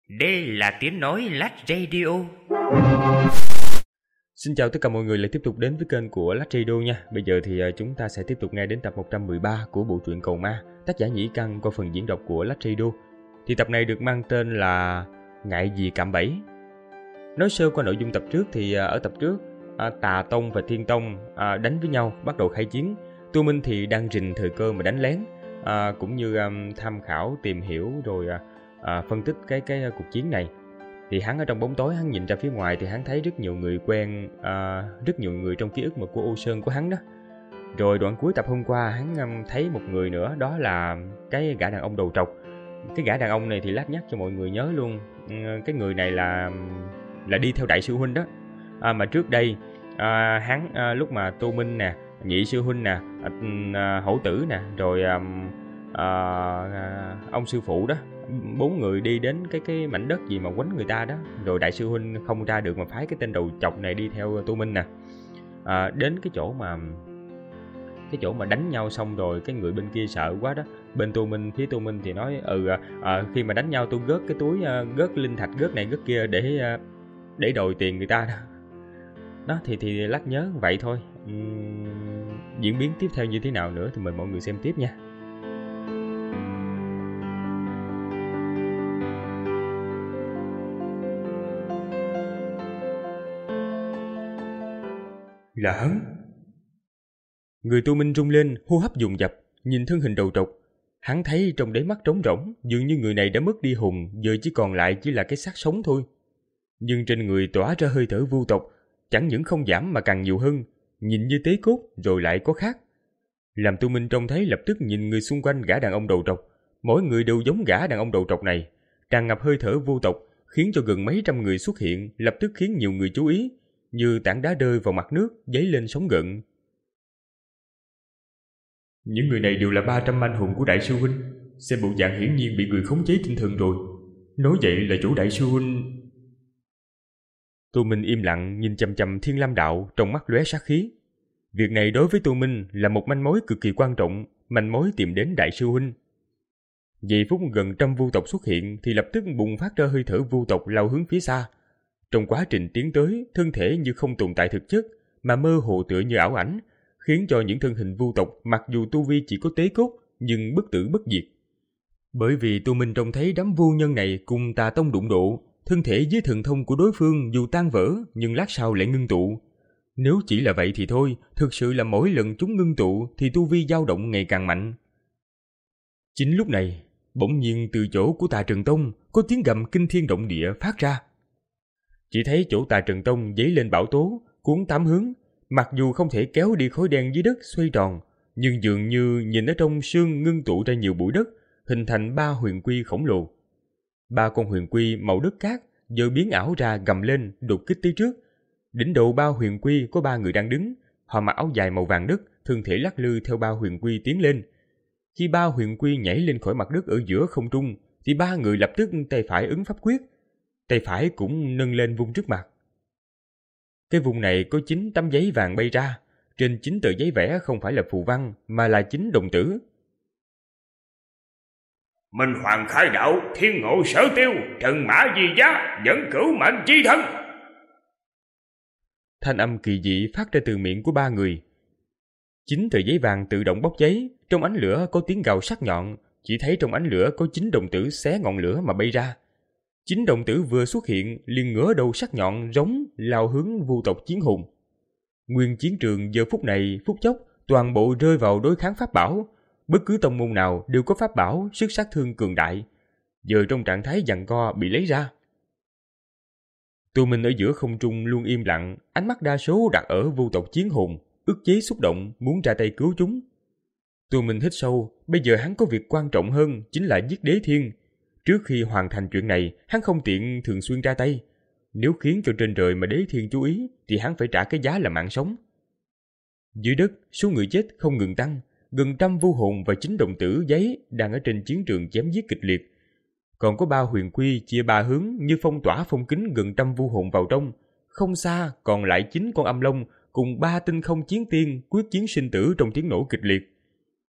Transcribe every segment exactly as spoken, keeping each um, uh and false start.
Đây là tiếng nói Lách Radio. Xin chào tất cả mọi người lại tiếp tục đến với kênh của Lách Radio nha. Bây giờ thì chúng ta sẽ tiếp tục nghe đến tập một trăm mười ba của bộ truyện Cầu Ma, tác giả Nhĩ Căn qua phần diễn đọc của Lách Radio. Thì tập này được mang tên là Ngại Gì Cạm Bẫy. Nói sơ qua nội dung tập trước thì ở tập trước, Tà Tông và Thiên Tông đánh với nhau, bắt đầu khai chiến. Tu Minh thì đang rình thời cơ mà đánh lén, à, cũng như um, tham khảo, tìm hiểu rồi à, phân tích cái cái cuộc chiến này. Thì hắn ở trong bóng tối, hắn nhìn ra phía ngoài thì hắn thấy rất nhiều người quen, à, rất nhiều người trong ký ức mà của Ô Sơn của hắn đó. Rồi đoạn cuối tập hôm qua hắn um, thấy một người nữa, đó là cái gã đàn ông đầu trọc. Cái gã đàn ông này thì lát nhắc cho mọi người nhớ luôn, cái người này là là đi theo đại sư huynh đó. À, mà trước đây à, hắn à, lúc mà Tô Minh nè, Nhị sư huynh nè, à, Hổ Tử nè, rồi à, à, ông sư phụ đó, bốn người đi đến cái cái mảnh đất gì mà quánh người ta đó, rồi đại sư huynh không ra được mà phái cái tên đầu chọc này đi theo Tô Minh nè, à, đến cái chỗ mà cái chỗ mà đánh nhau xong rồi cái người bên kia sợ quá đó, bên Tô Minh, phía Tô Minh thì nói ừ à, khi mà đánh nhau tôi gớt cái túi, gớt linh thạch, gớt này gớt kia để để đòi tiền người ta đó. Đó thì thì lát nhớ vậy thôi. Uhm, diễn biến tiếp theo như thế nào nữa thì mời mọi người xem tiếp nha. Là hắn. Người Tô Minh rung lên, hô hấp dồn dập, nhìn thân hình đầu trọc. Hắn thấy trong đáy mắt trống rỗng, dường như người này đã mất đi hồn, giờ chỉ còn lại chỉ là cái xác sống thôi. Nhưng trên người tỏa ra hơi thở vu tộc, chẳng những không giảm mà càng nhiều hơn, nhìn như tế cốt rồi lại có khác. Làm Tô Minh trông thấy lập tức nhìn người xung quanh gã đàn ông đầu trọc, mỗi người đều giống gã đàn ông đầu trọc này, tràn ngập hơi thở vô tộc, khiến cho gần mấy trăm người xuất hiện, lập tức khiến nhiều người chú ý, như tảng đá rơi vào mặt nước, dấy lên sóng gợn. Những người này đều là ba trăm manh hồn của đại sư huynh, xem bộ dạng hiển nhiên bị người khống chế tinh thần rồi. Nói vậy là chủ đại sư huynh. Tô Minh im lặng nhìn chằm chằm Thiên Lam Đạo, trong mắt lóe sát khí. Việc này đối với Tô Minh là một manh mối cực kỳ quan trọng, manh mối tìm đến đại sư huynh. Giây phút gần trăm vu tộc xuất hiện thì lập tức bùng phát ra hơi thở vu tộc lao hướng phía xa. Trong quá trình tiến tới, thân thể như không tồn tại thực chất, mà mơ hồ tựa như ảo ảnh, khiến cho những thân hình vu tộc mặc dù tu vi chỉ có tế cốt nhưng bất tử bất diệt. Bởi vì Tô Minh trông thấy đám vu nhân này cùng Tà Tông đụng độ, thân thể dưới thần thông của đối phương dù tan vỡ nhưng lát sau lại ngưng tụ. Nếu chỉ là vậy thì thôi, thực sự là mỗi lần chúng ngưng tụ thì tu vi dao động ngày càng mạnh. Chính lúc này, bỗng nhiên từ chỗ của Tà Trần Tông có tiếng gầm kinh thiên động địa phát ra. Chỉ thấy chỗ Tà Trần Tông dấy lên bão tố, cuốn tám hướng, mặc dù không thể kéo đi khối đen dưới đất xoay tròn, nhưng dường như nhìn ở trong sương ngưng tụ ra nhiều bụi đất, hình thành ba huyền quy khổng lồ. Ba con huyền quy màu đất cát giờ biến ảo ra gầm lên đột kích tới trước. Đỉnh đầu ba huyền quy có ba người đang đứng, họ mặc áo dài màu vàng đất, thân thể lắc lư theo ba huyền quy tiến lên. Khi ba huyền quy nhảy lên khỏi mặt đất ở giữa không trung, thì ba người lập tức tay phải ứng pháp quyết, tay phải cũng nâng lên vung trước mặt. Cái vùng này có chín tấm giấy vàng bay ra, trên chín tờ giấy vẽ không phải là phù văn mà là chín đồng tử. Minh Hoàng khai đạo, thiên ngộ sở tiêu, trần mã di giá, dẫn cửu mệnh chi thân. Thanh âm kỳ dị phát ra từ miệng của ba người. Chín tờ giấy vàng tự động bốc cháy, trong ánh lửa có tiếng gào sắc nhọn, chỉ thấy trong ánh lửa có chín đồng tử xé ngọn lửa mà bay ra. Chín đồng tử vừa xuất hiện liền ngửa đầu sắc nhọn rống lao hướng vu tộc chiến hùng. Nguyên chiến trường giờ phút này phút chốc toàn bộ rơi vào đối kháng pháp bảo. Bất cứ tông môn nào đều có pháp bảo sức sát thương cường đại, giờ trong trạng thái giằng co bị lấy ra. Tô Minh ở giữa không trung luôn im lặng, ánh mắt đa số đặt ở vu tộc chiến hùng, ức chế xúc động muốn ra tay cứu chúng. Tô Minh hít sâu, bây giờ hắn có việc quan trọng hơn chính là giết Đế Thiên. Trước khi hoàn thành chuyện này, hắn không tiện thường xuyên ra tay. Nếu khiến cho trên trời mà Đế Thiên chú ý thì hắn phải trả cái giá là mạng sống. Dưới đất, số người chết không ngừng tăng, gần trăm vu hồn và chín đồng tử giấy đang ở trên chiến trường chém giết kịch liệt. Còn có ba huyền quy chia ba hướng như phong tỏa phong kính gần trăm vu hồn vào trong. Không xa còn lại chín con âm long cùng ba tinh không chiến tiên quyết chiến sinh tử trong tiếng nổ kịch liệt.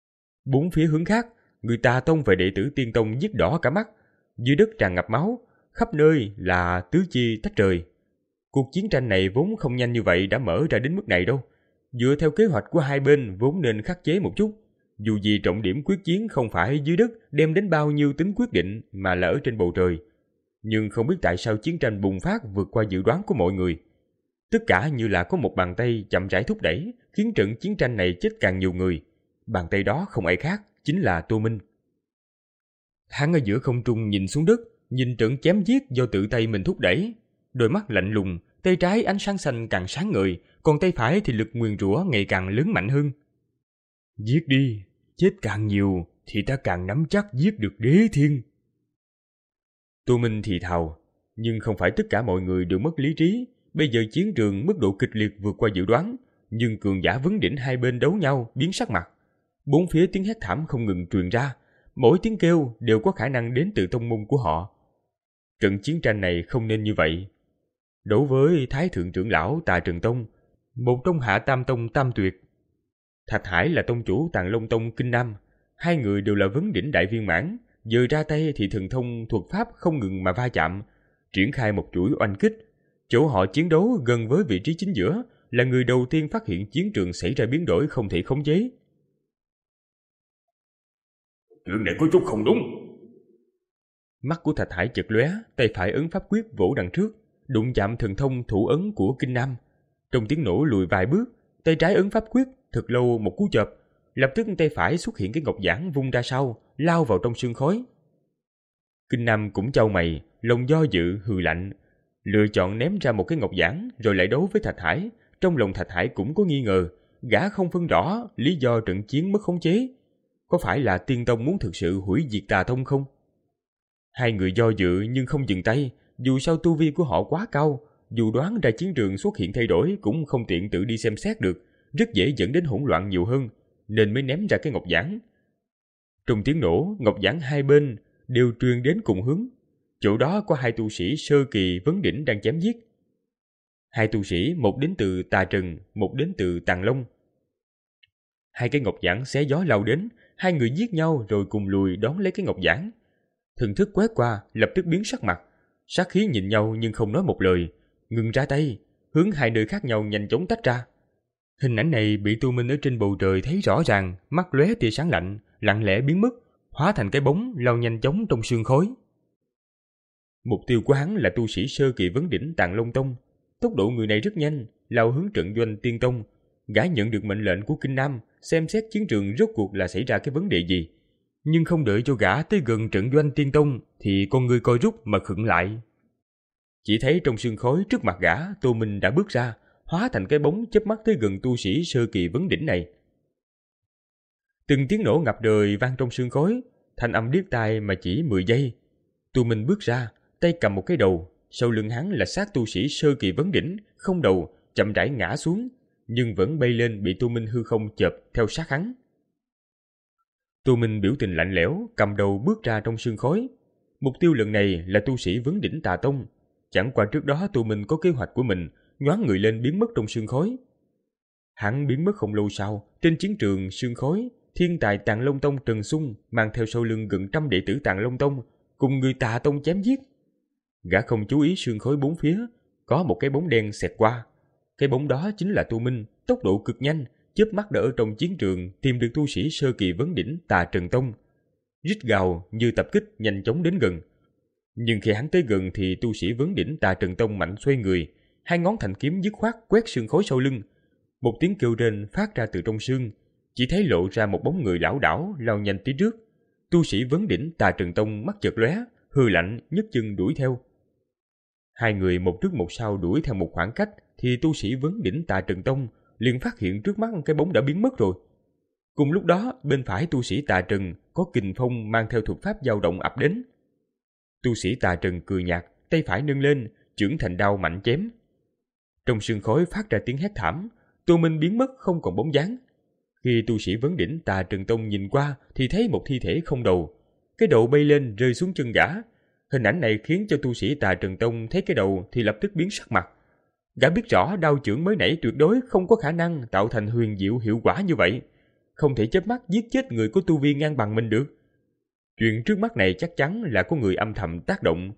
Bốn phía hướng khác, người Tà Tông và đệ tử Tiên Tông giết đỏ cả mắt. Dưới đất tràn ngập máu, khắp nơi là tứ chi tách rời. Cuộc chiến tranh này vốn không nhanh như vậy đã mở ra đến mức này đâu. Dựa theo kế hoạch của hai bên vốn nên khắc chế một chút. Dù gì trọng điểm quyết chiến không phải dưới đất đem đến bao nhiêu tính quyết định mà là ở trên bầu trời. Nhưng không biết tại sao chiến tranh bùng phát vượt qua dự đoán của mọi người. Tất cả như là có một bàn tay chậm rãi thúc đẩy, khiến trận chiến tranh này chết càng nhiều người. Bàn tay đó không ai khác, chính là Tô Minh. Hắn ở giữa không trung nhìn xuống đất, nhìn trận chém giết do tự tay mình thúc đẩy. Đôi mắt lạnh lùng, tay trái ánh sáng xanh càng sáng ngời, còn tay phải thì lực nguyền rủa ngày càng lớn mạnh hơn. Giết đi, chết càng nhiều thì ta càng nắm chắc giết được Đế Thiên. Tô Minh thì thào, nhưng không phải tất cả mọi người đều mất lý trí. Bây giờ chiến trường mức độ kịch liệt vượt qua dự đoán, nhưng cường giả vấn đỉnh hai bên đấu nhau biến sắc mặt. Bốn phía tiếng hét thảm không ngừng truyền ra, mỗi tiếng kêu đều có khả năng đến từ tông môn của họ. Trận chiến tranh này không nên như vậy. Đối với Thái Thượng trưởng lão Tà Trần Tông, một trong hạ tam tông tam tuyệt, Thạch Hải là tông chủ Tàng Long Tông Kinh Nam, hai người đều là vấn đỉnh đại viên mãn, giờ ra tay thì thần thông thuật pháp không ngừng mà va chạm, triển khai một chuỗi oanh kích. Chỗ họ chiến đấu gần với vị trí chính giữa, là người đầu tiên phát hiện chiến trường xảy ra biến đổi không thể khống chế. Chuyện này có chút không đúng. Mắt của Thạch Hải chợt lóe, tay phải ấn pháp quyết vỗ đằng trước, đụng chạm thần thông thủ ấn của Kinh Nam. Trong tiếng nổ lùi vài bước, tay trái ấn pháp quyết thật lâu một cú chộp, lập tức tay phải xuất hiện cái ngọc giản vung ra sau, lao vào trong sương khói. Kinh Nam cũng chau mày, lòng do dự hừ lạnh, lựa chọn ném ra một cái ngọc giản rồi lại đấu với Thạch Hải. Trong lòng Thạch Hải cũng có nghi ngờ, gã không phân rõ lý do trận chiến mất khống chế. Có phải là Tiên Tông muốn thực sự hủy diệt Tà Tông không? Hai người do dự nhưng không dừng tay, dù sao tu vi của họ quá cao, dù đoán ra chiến trường xuất hiện thay đổi cũng không tiện tự đi xem xét được, rất dễ dẫn đến hỗn loạn nhiều hơn, nên mới ném ra cái ngọc giản. Trong tiếng nổ, ngọc giản hai bên đều truyền đến cùng hướng. Chỗ đó có hai tu sĩ sơ kỳ vấn đỉnh đang chém giết. Hai tu sĩ, một đến từ Tà Trần, một đến từ Tàng Long. Hai cái ngọc giản xé gió lao đến, hai người giết nhau rồi cùng lùi đón lấy cái ngọc giản. Thần thức quét qua, lập tức biến sắc mặt. Sát khí nhìn nhau nhưng không nói một lời, ngừng ra tay, hướng hai nơi khác nhau nhanh chóng tách ra. Hình ảnh này bị Tô Minh ở trên bầu trời thấy rõ ràng, mắt lóe tia sáng lạnh, lặng lẽ biến mất, hóa thành cái bóng lao nhanh chóng trong sương khói. Mục tiêu của hắn là tu sĩ sơ kỳ vấn đỉnh Tàng Long Tông. Tốc độ người này rất nhanh, lao hướng trận doanh Tiên Tông. Gã nhận được mệnh lệnh của Kinh Nam, xem xét chiến trường rốt cuộc là xảy ra cái vấn đề gì. Nhưng không đợi cho gã tới gần trận doanh Tiên Tông thì con người coi rút mà khựng lại. Chỉ thấy trong sương khói trước mặt gã, Tô Minh đã bước ra, hóa thành cái bóng chớp mắt tới gần tu sĩ sơ kỳ vấn đỉnh này. Từng tiếng nổ ngập trời vang trong sương khói, thanh âm điếc tai mà chỉ mười giây. Tô Minh bước ra, tay cầm một cái đầu, sau lưng hắn là xác tu sĩ sơ kỳ vấn đỉnh, không đầu, chậm rãi ngã xuống, nhưng vẫn bay lên bị Tô Minh hư không chộp theo sát hắn. Tô Minh biểu tình lạnh lẽo, cầm đầu bước ra trong sương khói. Mục tiêu lần này là tu sĩ vấn đỉnh Tà Tông. Chẳng qua trước đó Tô Minh có kế hoạch của mình, nhoáng người lên biến mất trong sương khói. Hắn biến mất không lâu sau, trên chiến trường sương khói, thiên tài Tàng Long Tông Trần Xung mang theo sau lưng gần trăm đệ tử Tàng Long Tông, cùng người Tà Tông chém giết. Gã không chú ý sương khói bốn phía, có một cái bóng đen xẹt qua. Cái bóng đó chính là Tô Minh, tốc độ cực nhanh, chớp mắt đã ở trong chiến trường tìm được tu sĩ sơ kỳ vấn đỉnh Tà Trần Tông. Rít gào như tập kích nhanh chóng đến gần. Nhưng khi hắn tới gần thì tu sĩ vấn đỉnh Tà Trần Tông mạnh xoay người, hai ngón thành kiếm dứt khoát quét sương khói sau lưng. Một tiếng kêu rên phát ra từ trong sương, chỉ thấy lộ ra một bóng người lảo đảo lao nhanh tới trước. Tu sĩ vấn đỉnh Tà Trần Tông mắt chợt lóe, hư lạnh nhấc chân đuổi theo. Hai người một trước một sau đuổi theo một khoảng cách thì tu sĩ vấn đỉnh Tà Trần Tông liền phát hiện trước mắt cái bóng đã biến mất rồi. Cùng lúc đó, bên phải tu sĩ Tà Trần có kình phong mang theo thuật pháp dao động ập đến. Tu sĩ Tà Trần cười nhạt, tay phải nâng lên, chưởng thành đao mạnh chém. Trong sương khói phát ra tiếng hét thảm, Tô Minh biến mất không còn bóng dáng. Khi tu sĩ vấn đỉnh Tà Trần Tông nhìn qua thì thấy một thi thể không đầu. Cái đầu bay lên rơi xuống chân gã. Hình ảnh này khiến cho tu sĩ Tà Trần Tông thấy cái đầu thì lập tức biến sắc mặt. Gã biết rõ đao chưởng mới nãy tuyệt đối không có khả năng tạo thành huyền diệu hiệu quả như vậy. Không thể chớp mắt giết chết người có tu vi ngang bằng mình được. Chuyện trước mắt này chắc chắn là có người âm thầm tác động.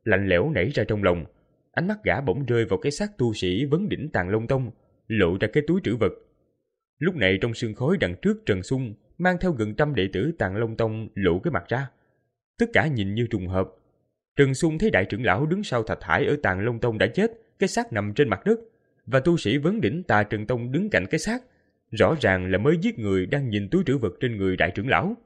lạnh lẽo nảy ra trong lòng. Ánh mắt gã bỗng rơi vào cái xác tu sĩ vấn đỉnh Tàng Long Tông, lộ ra cái túi trữ vật. Lúc này trong sương khói đằng trước Trần Xung mang theo gần trăm đệ tử Tàng Long Tông lộ cái mặt ra. Tất cả nhìn như trùng hợp. Trần Xung thấy đại trưởng lão đứng sau Thạch Hải ở Tàng Long Tông đã chết, cái xác nằm trên mặt đất, và tu sĩ vấn đỉnh Tà Trần Tông đứng cạnh cái xác, rõ ràng là mới giết người đang nhìn túi trữ vật trên người đại trưởng lão.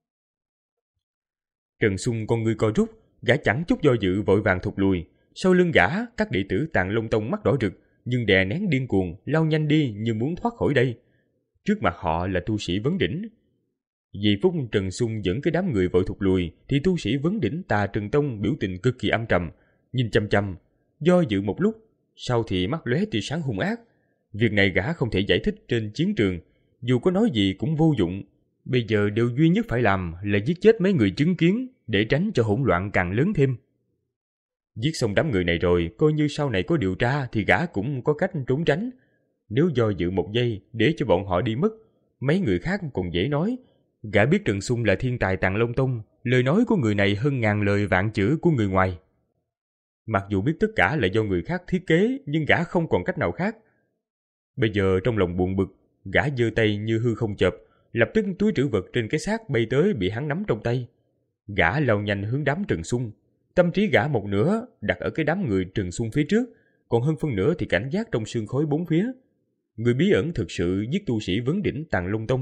Trần Xung con người co rút, gã chẳng chút do dự vội vàng thụt lùi. Sau lưng gã, các đệ tử Tàng Long Tông mắt đỏ rực, nhưng đè nén điên cuồng, lao nhanh đi như muốn thoát khỏi đây. Trước mặt họ là tu sĩ vấn đỉnh. Vì phút Trần Xung dẫn cái đám người vội thụt lùi, thì tu sĩ vấn đỉnh Tà Trần Tông biểu tình cực kỳ âm trầm, nhìn chăm chăm, do dự một lúc, sau thì mắt lóe tia sáng hung ác. Việc này gã không thể giải thích trên chiến trường, dù có nói gì cũng vô dụng. Bây giờ điều duy nhất phải làm là giết chết mấy người chứng kiến, để tránh cho hỗn loạn càng lớn thêm. Giết xong đám người này rồi, coi như sau này có điều tra thì gã cũng có cách trốn tránh. Nếu do dự một giây để cho bọn họ đi mất, mấy người khác còn dễ nói. Gã biết Trần Xung là thiên tài Tàng Long Tông, lời nói của người này hơn ngàn lời vạn chữ của người ngoài. Mặc dù biết tất cả là do người khác thiết kế, nhưng gã không còn cách nào khác. Bây giờ trong lòng buồn bực, gã giơ tay như hư không chợp, lập tức túi trữ vật trên cái xác bay tới bị hắn nắm trong tay. Gã lao nhanh hướng đám Trần Xung, tâm trí gã một nửa đặt ở cái đám người Trần Xung phía trước, còn hơn phân nửa thì cảnh giác trong sương khói bốn phía. Người bí ẩn thực sự giết tu sĩ vấn đỉnh Tàng Long Tông.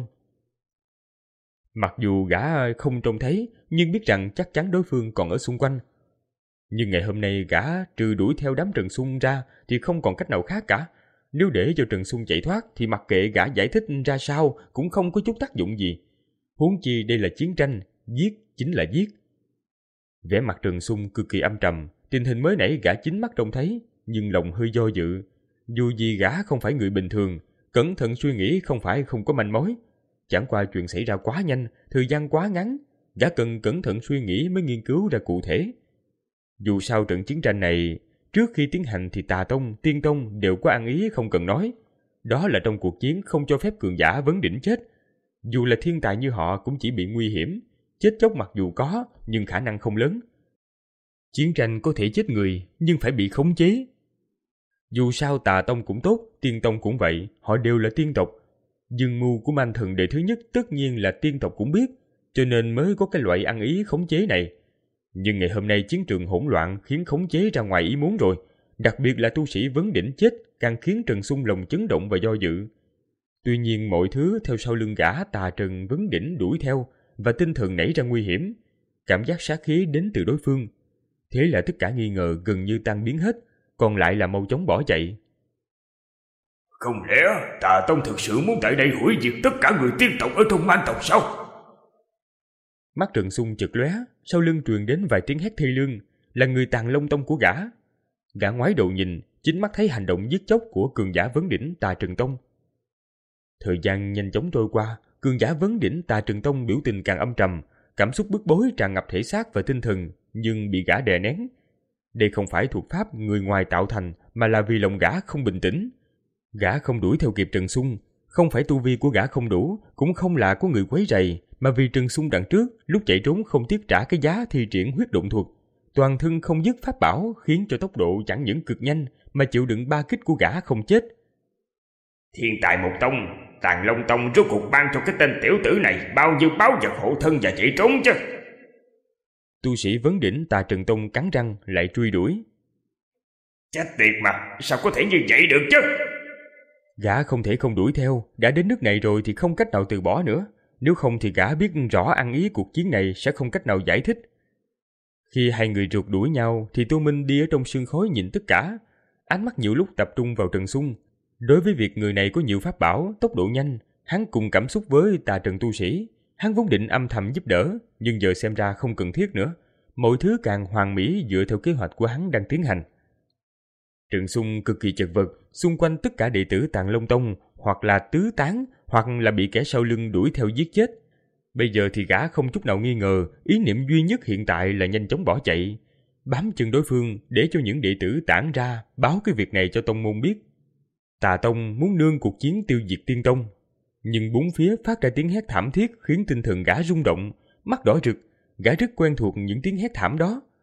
Mặc dù gã không trông thấy, nhưng biết rằng chắc chắn đối phương còn ở xung quanh. Nhưng ngày hôm nay gã trừ đuổi theo đám Trần Xung ra thì không còn cách nào khác cả. Nếu để cho Trần Xung chạy thoát thì mặc kệ gã giải thích ra sao cũng không có chút tác dụng gì. Huống chi đây là chiến tranh, giết chính là giết. Vẻ mặt Trần Xung cực kỳ âm trầm, tình hình mới nãy gã chính mắt trông thấy, nhưng lòng hơi do dự. Dù gì gã không phải người bình thường, cẩn thận suy nghĩ không phải không có manh mối. Chẳng qua chuyện xảy ra quá nhanh, thời gian quá ngắn, gã cần cẩn thận suy nghĩ mới nghiên cứu ra cụ thể. Dù sao trận chiến tranh này, trước khi tiến hành thì Tà Tông, Tiên Tông đều có ăn ý không cần nói. Đó là trong cuộc chiến không cho phép cường giả vấn đỉnh chết. Dù là thiên tài như họ cũng chỉ bị nguy hiểm, chết chóc mặc dù có, nhưng khả năng không lớn. Chiến tranh có thể chết người, nhưng phải bị khống chế. Dù sao Tà Tông cũng tốt, Tiên Tông cũng vậy, họ đều là tiên tộc. Dương mưu của Man Thần đệ thứ nhất tất nhiên là tiên tộc cũng biết, cho nên mới có cái loại ăn ý khống chế này. Nhưng ngày hôm nay chiến trường hỗn loạn khiến khống chế ra ngoài ý muốn rồi, đặc biệt là tu sĩ vấn đỉnh chết càng khiến Trần Xung lòng chấn động và do dự. Tuy nhiên mọi thứ theo sau lưng gã Tà Trần vấn đỉnh đuổi theo và tinh thần nảy ra nguy hiểm, cảm giác sát khí đến từ đối phương. Thế là tất cả nghi ngờ gần như tan biến hết, còn lại là mau chóng bỏ chạy. Không lẽ Tà Tông thực sự muốn tại đây hủy diệt tất cả người tiên tộc ở thôn Man tộc sao? Mắt Trần Xung chợt lóe, sau lưng truyền đến vài tiếng hét thê lương, là người Tàng Long Tông của gã. Gã ngoái đầu nhìn, chính mắt thấy hành động giết chóc của cường giả vấn đỉnh Tà Trần Tông. Thời gian nhanh chóng trôi qua, cường giả vấn đỉnh Tà Trần Tông biểu tình càng âm trầm, cảm xúc bức bối tràn ngập thể xác và tinh thần, nhưng bị gã đè nén. Đây không phải thuộc pháp người ngoài tạo thành, mà là vì lòng gã không bình tĩnh. Gã không đuổi theo kịp Trần Xung, không phải tu vi của gã không đủ, cũng không là có người quấy rầy, mà vì Trần Xung đằng trước lúc chạy trốn không tiếc trả cái giá thi triển huyết động thuật, toàn thân không dứt pháp bảo khiến cho tốc độ chẳng những cực nhanh mà chịu đựng ba kích của gã không chết. Thiên tài một tông, Tàng Long Tông rốt cuộc ban cho cái tên tiểu tử này bao nhiêu báo vật hộ thân và chạy trốn chứ? Tu sĩ vấn đỉnh Tà Trần Tông cắn răng lại truy đuổi. Chết tiệt mà, sao có thể như vậy được chứ? Gã không thể không đuổi theo, đã đến nước này rồi thì không cách nào từ bỏ nữa. Nếu không thì gã biết rõ ăn ý cuộc chiến này sẽ không cách nào giải thích. Khi hai người rượt đuổi nhau thì Tô Minh đi ở trong sương khói nhìn tất cả. Ánh mắt nhiều lúc tập trung vào Trần Xung. Đối với việc người này có nhiều pháp bảo, tốc độ nhanh, hắn cùng cảm xúc với Tà Trần tu sĩ. Hắn vốn định âm thầm giúp đỡ, nhưng giờ xem ra không cần thiết nữa. Mọi thứ càng hoàn mỹ dựa theo kế hoạch của hắn đang tiến hành. Trần Xung cực kỳ chật vật, xung quanh tất cả đệ tử Tàng Long Tông hoặc là tứ tán, hoặc là bị kẻ sau lưng đuổi theo giết chết. Bây giờ thì gã không chút nào nghi ngờ, ý niệm duy nhất hiện tại là nhanh chóng bỏ chạy, bám chân đối phương để cho những đệ tử tản ra, báo cái việc này cho tông môn biết. Tà Tông muốn nương cuộc chiến tiêu diệt Tiên Tông, nhưng bốn phía phát ra tiếng hét thảm thiết khiến tinh thần gã rung động, mắt đỏ rực. Gã rất quen thuộc những tiếng hét thảm đó.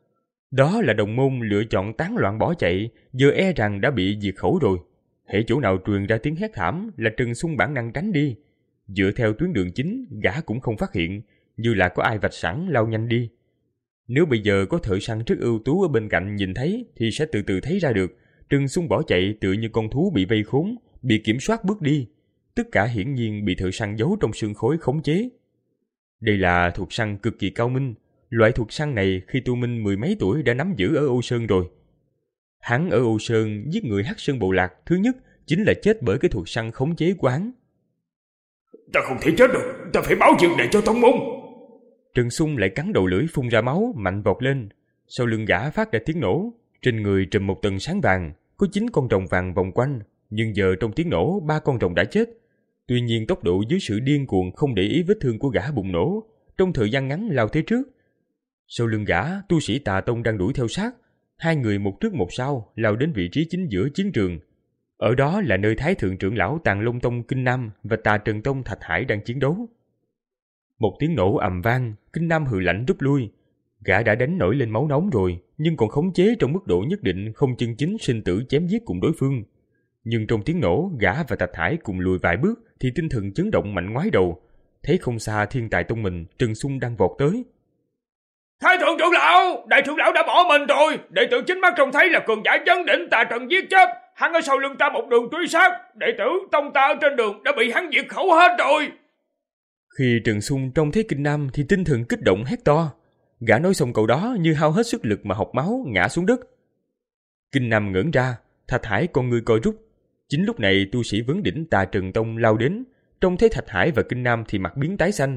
Đó là đồng môn lựa chọn tán loạn bỏ chạy, giờ e rằng đã bị diệt khẩu rồi. Hễ chỗ nào truyền ra tiếng hét thảm là Trần Xung bản năng tránh đi. Dựa theo tuyến đường chính, gã cũng không phát hiện, như là có ai vạch sẵn lao nhanh đi. Nếu bây giờ có thợ săn rất ưu tú ở bên cạnh nhìn thấy thì sẽ từ từ thấy ra được Trần Xung bỏ chạy tựa như con thú bị vây khốn, bị kiểm soát bước đi. Tất cả hiển nhiên bị thợ săn giấu trong sương khói khống chế. Đây là thuật săn cực kỳ cao minh. Loại thuật săn này khi Tu Minh mười mấy tuổi đã nắm giữ ở Âu Sơn rồi. Hắn ở Âu Sơn giết người Hắc Sơn Bộ Lạc thứ nhất chính là chết bởi cái thuật săn khống chế của hắn. Ta không thể chết được, ta phải báo việc này cho tông môn. Trần Xung lại cắn đầu lưỡi phun ra máu, mạnh vọt lên. Sau lưng gã phát ra tiếng nổ, trên người trùm một tầng sáng vàng, có chín con rồng vàng vòng quanh, nhưng giờ trong tiếng nổ ba con rồng đã chết. Tuy nhiên tốc độ dưới sự điên cuồng không để ý vết thương của gã bùng nổ, trong thời gian ngắn lao tới trước. Sau lưng gã, tu sĩ Tà Tông đang đuổi theo sát, hai người một trước một sau lao đến vị trí chính giữa chiến trường. Ở đó là nơi Thái Thượng trưởng lão Tàng Long Tông Kinh Nam và Tà Trần Tông Thạch Hải đang chiến đấu. Một tiếng nổ ầm vang, Kinh Nam hừ lạnh rút lui. Gã đã đánh nổi lên máu nóng rồi, nhưng còn khống chế trong mức độ nhất định, không chân chính sinh tử chém giết cùng đối phương. Nhưng trong tiếng nổ, gã và Thạch Hải cùng lùi vài bước thì tinh thần chấn động mạnh ngoái đầu. Thấy không xa Thiên Tài Tông mình, Trần Xung đang vọt tới. Thái thượng trưởng lão, đại trưởng lão đã bỏ mình rồi. Đệ tử chính mắt trông thấy là cường giả chấn đỉnh Tà Trần giết chết. Hắn ở sau lưng ta một đường truy sát. Đệ tử tông ta ở trên đường đã bị hắn diệt khẩu hết rồi. Khi Trần Xung trông thấy Kinh Nam thì tinh thần kích động hét to. Gã nói xong câu đó như hao hết sức lực mà học máu ngã xuống đất. Kinh Nam ngẩng ra, Thạch Hải con người co rút. Chính lúc này tu sĩ vấn đỉnh Tà Trần Tông lao đến, trông thấy Thạch Hải và Kinh Nam thì mặt biến tái xanh.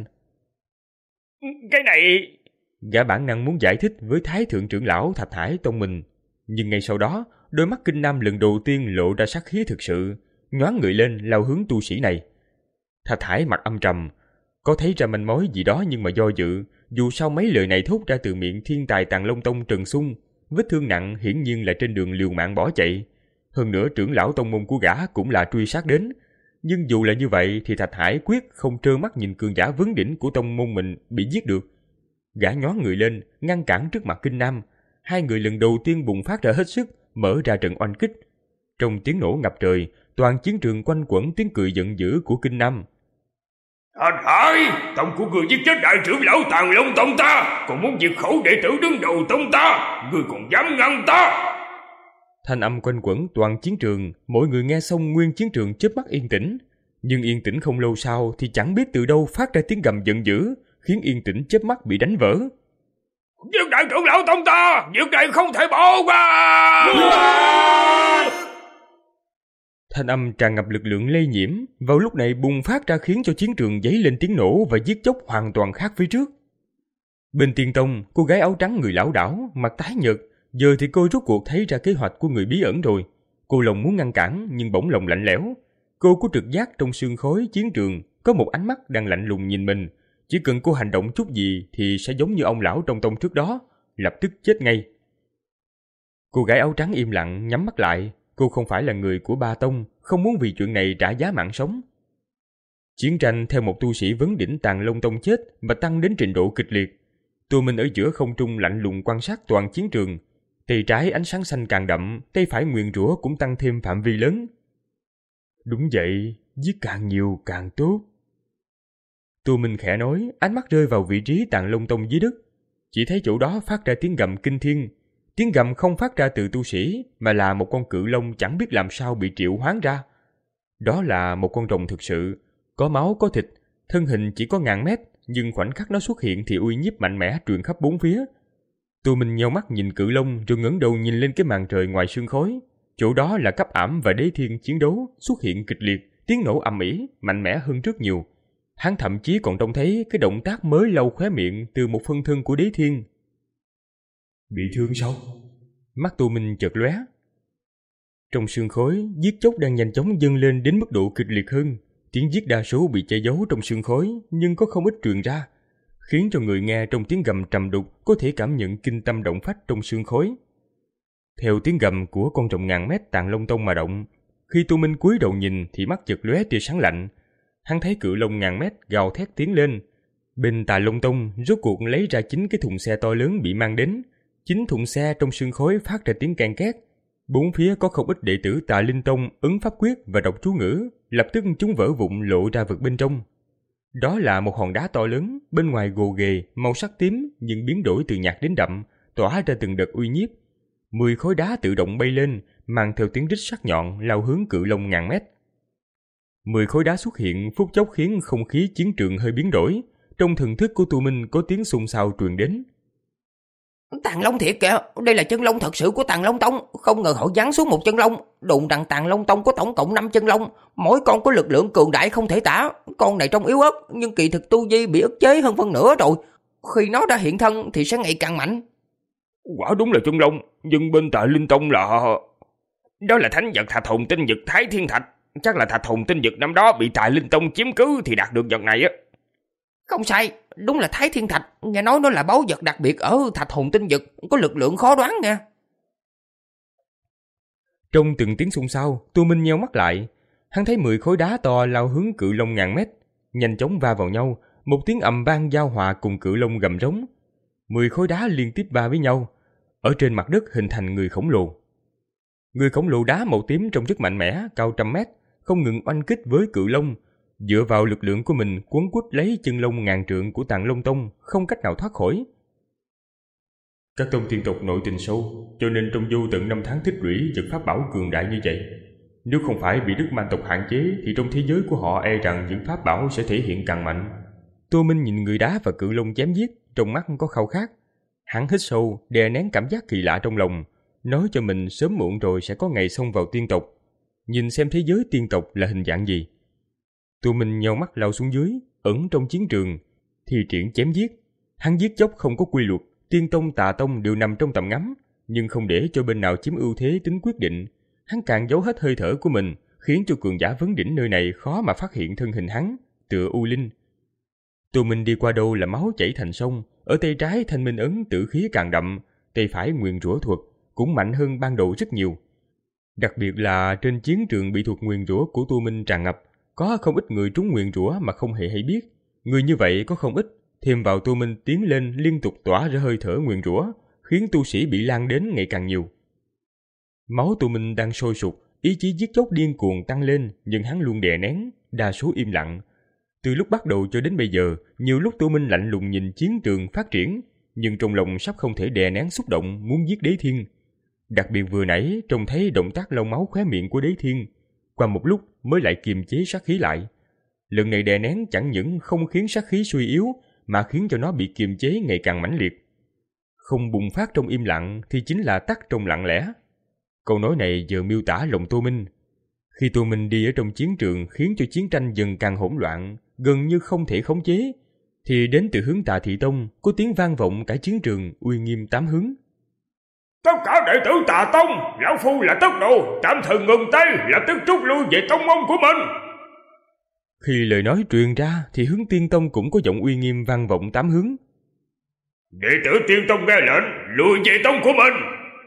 Cái này... Gã bản năng muốn giải thích với Thái Thượng trưởng lão Thạch Hải Tông mình, nhưng ngay sau đó, đôi mắt Kinh Nam lần đầu tiên lộ ra sát khí thực sự, nhoáng người lên lao hướng tu sĩ này. Thạch Hải mặt âm trầm, có thấy ra manh mối gì đó nhưng mà do dự, dù sao mấy lời này thốt ra từ miệng Thiên Tài Tàng Long Tông Trần Xung, vết thương nặng hiển nhiên là trên đường liều mạng bỏ chạy. Hơn nữa trưởng lão tông môn của gã cũng là truy sát đến. Nhưng dù là như vậy thì Thạch Hải quyết không trơ mắt nhìn cường giả vấn đỉnh của tông môn mình bị giết được. Gã nhoáng người lên, ngăn cản trước mặt Kinh Nam. Hai người lần đầu tiên bùng phát ra hết sức, mở ra trận oanh kích. Trong tiếng nổ ngập trời, toàn chiến trường quanh quẩn tiếng cười giận dữ của Kinh Nam. Thạch Hải, tông của người giết chết đại trưởng lão Tàng Long Tông ta, còn muốn diệt khẩu đệ tử đứng đầu tông ta, người còn dám ngăn ta? Thanh âm quanh quẩn toàn chiến trường, mỗi người nghe xong nguyên chiến trường chớp mắt yên tĩnh. Nhưng yên tĩnh không lâu sau thì chẳng biết từ đâu phát ra tiếng gầm giận dữ, khiến yên tĩnh chớp mắt bị đánh vỡ. Giết đại trưởng lão tông ta, việc này không thể bỏ qua. Thanh âm tràn ngập lực lượng lây nhiễm, vào lúc này bùng phát ra khiến cho chiến trường dấy lên tiếng nổ và giết chóc hoàn toàn khác phía trước. Bên Tiên Tông, cô gái áo trắng người lão đảo, mặt tái nhợt, giờ thì cô rốt cuộc thấy ra kế hoạch của người bí ẩn rồi. Cô lòng muốn ngăn cản nhưng bỗng lòng lạnh lẽo. Cô có trực giác trong sương khói chiến trường có một ánh mắt đang lạnh lùng nhìn mình. Chỉ cần cô hành động chút gì thì sẽ giống như ông lão trong tông trước đó, lập tức chết ngay. Cô gái áo trắng im lặng nhắm mắt lại. Cô không phải là người của ba tông, không muốn vì chuyện này trả giá mạng sống. Chiến tranh theo một tu sĩ vấn đỉnh Tàng Long Tông chết và tăng đến trình độ kịch liệt. Tụi mình ở giữa không trung lạnh lùng quan sát toàn chiến trường. Tay trái ánh sáng xanh càng đậm, tay phải nguyền rủa cũng tăng thêm phạm vi lớn. Đúng vậy, giết càng nhiều càng tốt. Tụi mình khẽ nói, ánh mắt rơi vào vị trí Tàng Long Tông dưới đất. Chỉ thấy chỗ đó phát ra tiếng gầm kinh thiên. Tiếng gầm không phát ra từ tu sĩ, mà là một con cự long chẳng biết làm sao bị triệu hoán ra. Đó là một con rồng thực sự, có máu có thịt, thân hình chỉ có ngàn mét, nhưng khoảnh khắc nó xuất hiện thì uy nhiếp mạnh mẽ truyền khắp bốn phía. Tụi mình nheo mắt nhìn cự long rồi ngẩng đầu nhìn lên cái màn trời ngoài sương khói. Chỗ đó là Cấp Ảm và Đế Thiên chiến đấu, xuất hiện kịch liệt, tiếng nổ ầm ĩ, mạnh mẽ hơn rất nhiều. Hắn thậm chí còn trông thấy cái động tác mới lau khóe miệng từ một phân thân của Đế Thiên. Bị thương sao? Mắt Tô Minh chợt lóe. Trong sương khói, giết chóc đang nhanh chóng dâng lên đến mức độ kịch liệt hơn. Tiếng giết đa số bị che giấu trong sương khói, nhưng có không ít truyền ra, khiến cho người nghe trong tiếng gầm trầm đục có thể cảm nhận kinh tâm động phách trong sương khói. Theo tiếng gầm của con rồng ngàn mét Tàng Long Tông mà động, khi Tô Minh cúi đầu nhìn thì mắt chợt lóe tia sáng lạnh. Hắn thấy cự long ngàn mét gào thét tiến lên. Bên Tà Long Tông rốt cuộc lấy ra chính cái thùng xe to lớn bị mang đến. Chính thùng xe trong sương khói phát ra tiếng can két. Bốn phía có không ít đệ tử Tà Linh Tông ứng pháp quyết và đọc chú ngữ, lập tức chúng vỡ vụn lộ ra vật bên trong. Đó là một hòn đá to lớn, bên ngoài gồ ghề, màu sắc tím nhưng biến đổi từ nhạt đến đậm, tỏa ra từng đợt uy nhiếp. Mười khối đá tự động bay lên, mang theo tiếng rít sắc nhọn lao hướng Cự Long ngàn mét. Mười khối đá xuất hiện phút chốc khiến không khí chiến trường hơi biến đổi. Trong thần thức của Tu Minh có tiếng xôn xao truyền đến. Tàng Long thiệt kìa, đây là chân long thật sự của Tàng Long Tông, không ngờ họ giáng xuống một chân long. Đồn rằng Tàng Long Tông có tổng cộng năm chân long, mỗi con có lực lượng cường đại không thể tả. Con này trông yếu ớt, nhưng kỳ thực tu vi bị ức chế hơn phân nửa rồi. Khi nó đã hiện thân thì sẽ ngày càng mạnh. Quả đúng là chân long, nhưng bên Tà Linh Tông là... Đó là thánh vật Thạch Hồn Tinh Dực Thái Thiên Thạch. Chắc là Thạch Hồn Tinh Dực năm đó bị Tà Linh Tông chiếm cứ thì đạt được vật này á. Không sai, đúng là Thái Thiên Thạch, nghe nói nó là báu vật đặc biệt ở Thạch Hồn Tinh Dực, có lực lượng khó đoán nha. Trong từng tiếng xôn xao, Tu Minh nheo mắt lại, hắn thấy mười khối đá to lao hướng Cự Long ngàn mét, nhanh chóng va vào nhau, một tiếng ầm vang giao hòa cùng Cự Long gầm rống. Mười khối đá liên tiếp va với nhau, ở trên mặt đất hình thành người khổng lồ. Người khổng lồ đá màu tím trông rất mạnh mẽ, cao trăm mét, không ngừng oanh kích với Cự Long. Dựa vào lực lượng của mình cuốn quýt lấy chân long ngàn trượng của Tàng Long Tông, không cách nào thoát khỏi. Các tông tiên tộc nội tình sâu, cho nên trong vô tận năm tháng tích lũy vật pháp bảo cường đại như vậy. Nếu không phải bị Đức Man tộc hạn chế thì trong thế giới của họ e rằng những pháp bảo sẽ thể hiện càng mạnh. Tô Minh nhìn người đá và Cự Long chém giết, trong mắt có khao khát. Hắn hít sâu, đè nén cảm giác kỳ lạ trong lòng, nói cho mình sớm muộn rồi sẽ có ngày xông vào tiên tộc, nhìn xem thế giới tiên tộc là hình dạng gì. Tụi mình nheo mắt lao xuống dưới, ẩn trong chiến trường, thì triển chém giết. Hắn giết chóc không có quy luật, tiên tông tà tông đều nằm trong tầm ngắm, nhưng không để cho bên nào chiếm ưu thế tính quyết định. Hắn càng giấu hết hơi thở của mình, khiến cho cường giả vấn đỉnh nơi này khó mà phát hiện thân hình hắn, tựa u linh. Tụi mình đi qua đâu là máu chảy thành sông, ở tay trái thanh minh ấn tử khí càng đậm, tay phải nguyền rủa thuật cũng mạnh hơn ban đầu rất nhiều. Đặc biệt là trên chiến trường bị thuật nguyền rủa của Tu Minh tràn ngập, có không ít người trúng nguyền rủa mà không hề hay biết. Người như vậy có không ít, thêm vào Tu Minh tiến lên liên tục tỏa ra hơi thở nguyền rủa, khiến tu sĩ bị lan đến ngày càng nhiều. Máu Tu Minh đang sôi sục, ý chí giết chóc điên cuồng tăng lên, nhưng hắn luôn đè nén, đa số im lặng. Từ lúc bắt đầu cho đến bây giờ, nhiều lúc Tu Minh lạnh lùng nhìn chiến trường phát triển, nhưng trong lòng sắp không thể đè nén xúc động muốn giết Đế Thiên. Đặc biệt vừa nãy trông thấy động tác lau máu khóe miệng của Đế Thiên, qua một lúc mới lại kiềm chế sát khí lại. Lần này đè nén chẳng những không khiến sát khí suy yếu, mà khiến cho nó bị kiềm chế ngày càng mãnh liệt. Không bùng phát trong im lặng thì chính là tắt trong lặng lẽ. Câu nói này giờ miêu tả lòng Tô Minh. Khi Tô Minh đi ở trong chiến trường khiến cho chiến tranh dần càng hỗn loạn, gần như không thể khống chế, thì đến từ hướng Tà Thị Tông có tiếng vang vọng cả chiến trường, uy nghiêm tám hướng. Tất cả đệ tử Tà Tông, lão phu là Tất Đồ, tạm thời ngừng tay, lập tức rút lui về tông môn của mình. Khi lời nói truyền ra thì hướng Tiên Tông cũng có giọng uy nghiêm vang vọng tám hướng. Đệ tử Tiên Tông nghe lệnh, lùi về tông của mình.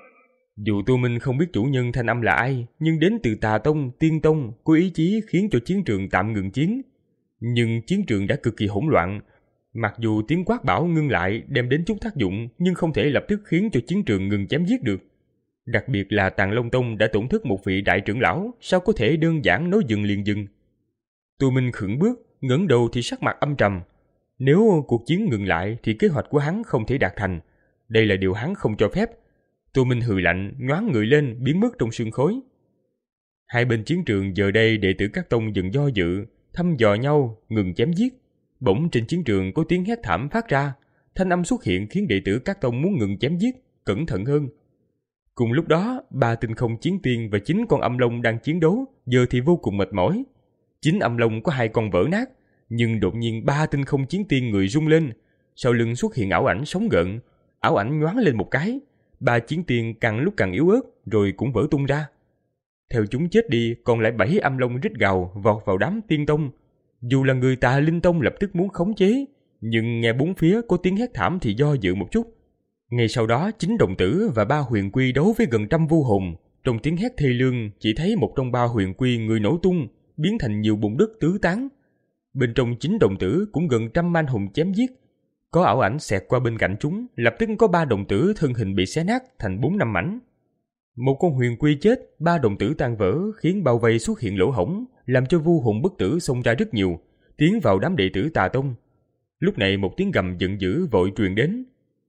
Dù Tô Minh không biết chủ nhân thanh âm là ai, nhưng đến từ Tà Tông, Tiên Tông có ý chí khiến cho chiến trường tạm ngừng chiến. Nhưng chiến trường đã cực kỳ hỗn loạn. Mặc dù tiếng quát bảo ngưng lại đem đến chút tác dụng, nhưng không thể lập tức khiến cho chiến trường ngừng chém giết được. Đặc biệt là Tàng Long Tông đã tổn thất một vị đại trưởng lão, sao có thể đơn giản nói dừng liền dừng. Tô Minh khựng bước, ngẩng đầu thì sắc mặt âm trầm. Nếu cuộc chiến ngừng lại thì kế hoạch của hắn không thể đạt thành. Đây là điều hắn không cho phép. Tô Minh hừ lạnh, nhoáng người lên, biến mất trong sương khói. Hai bên chiến trường giờ đây đệ tử các tông dần do dự, thăm dò nhau, ngừng chém giết. Bỗng trên chiến trường có tiếng hét thảm phát ra, thanh âm xuất hiện khiến đệ tử các tông muốn ngừng chém giết, cẩn thận hơn. Cùng lúc đó, ba tinh không chiến tiên và chín con âm long đang chiến đấu, giờ thì vô cùng mệt mỏi. Chín âm long có hai con vỡ nát, nhưng đột nhiên ba tinh không chiến tiên người rung lên, sau lưng xuất hiện ảo ảnh sóng gợn, ảo ảnh nhoáng lên một cái, ba chiến tiên càng lúc càng yếu ớt, rồi cũng vỡ tung ra. Theo chúng chết đi, còn lại bảy âm long rít gào vọt vào đám tiên tông. Dù là người Tà Linh Tông lập tức muốn khống chế, nhưng nghe bốn phía có tiếng hét thảm thì do dự một chút. Ngay sau đó, chín đồng tử và ba huyền quy đấu với gần trăm vu hồn. Trong tiếng hét thê lương, chỉ thấy một trong ba huyền quy người nổ tung, biến thành nhiều bùn đất tứ tán. Bên trong chín đồng tử cũng gần trăm man hùng chém giết. Có ảo ảnh xẹt qua bên cạnh chúng, lập tức có ba đồng tử thân hình bị xé nát thành bốn năm mảnh. Một con huyền quy chết, ba đồng tử tan vỡ khiến bao vây xuất hiện lỗ hổng, làm cho vu hồn bất tử xông ra rất nhiều, tiến vào đám đệ tử Tà Tông. Lúc này một tiếng gầm giận dữ vội truyền đến.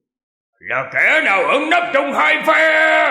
Là kẻ nào ẩn nấp trong hai phe?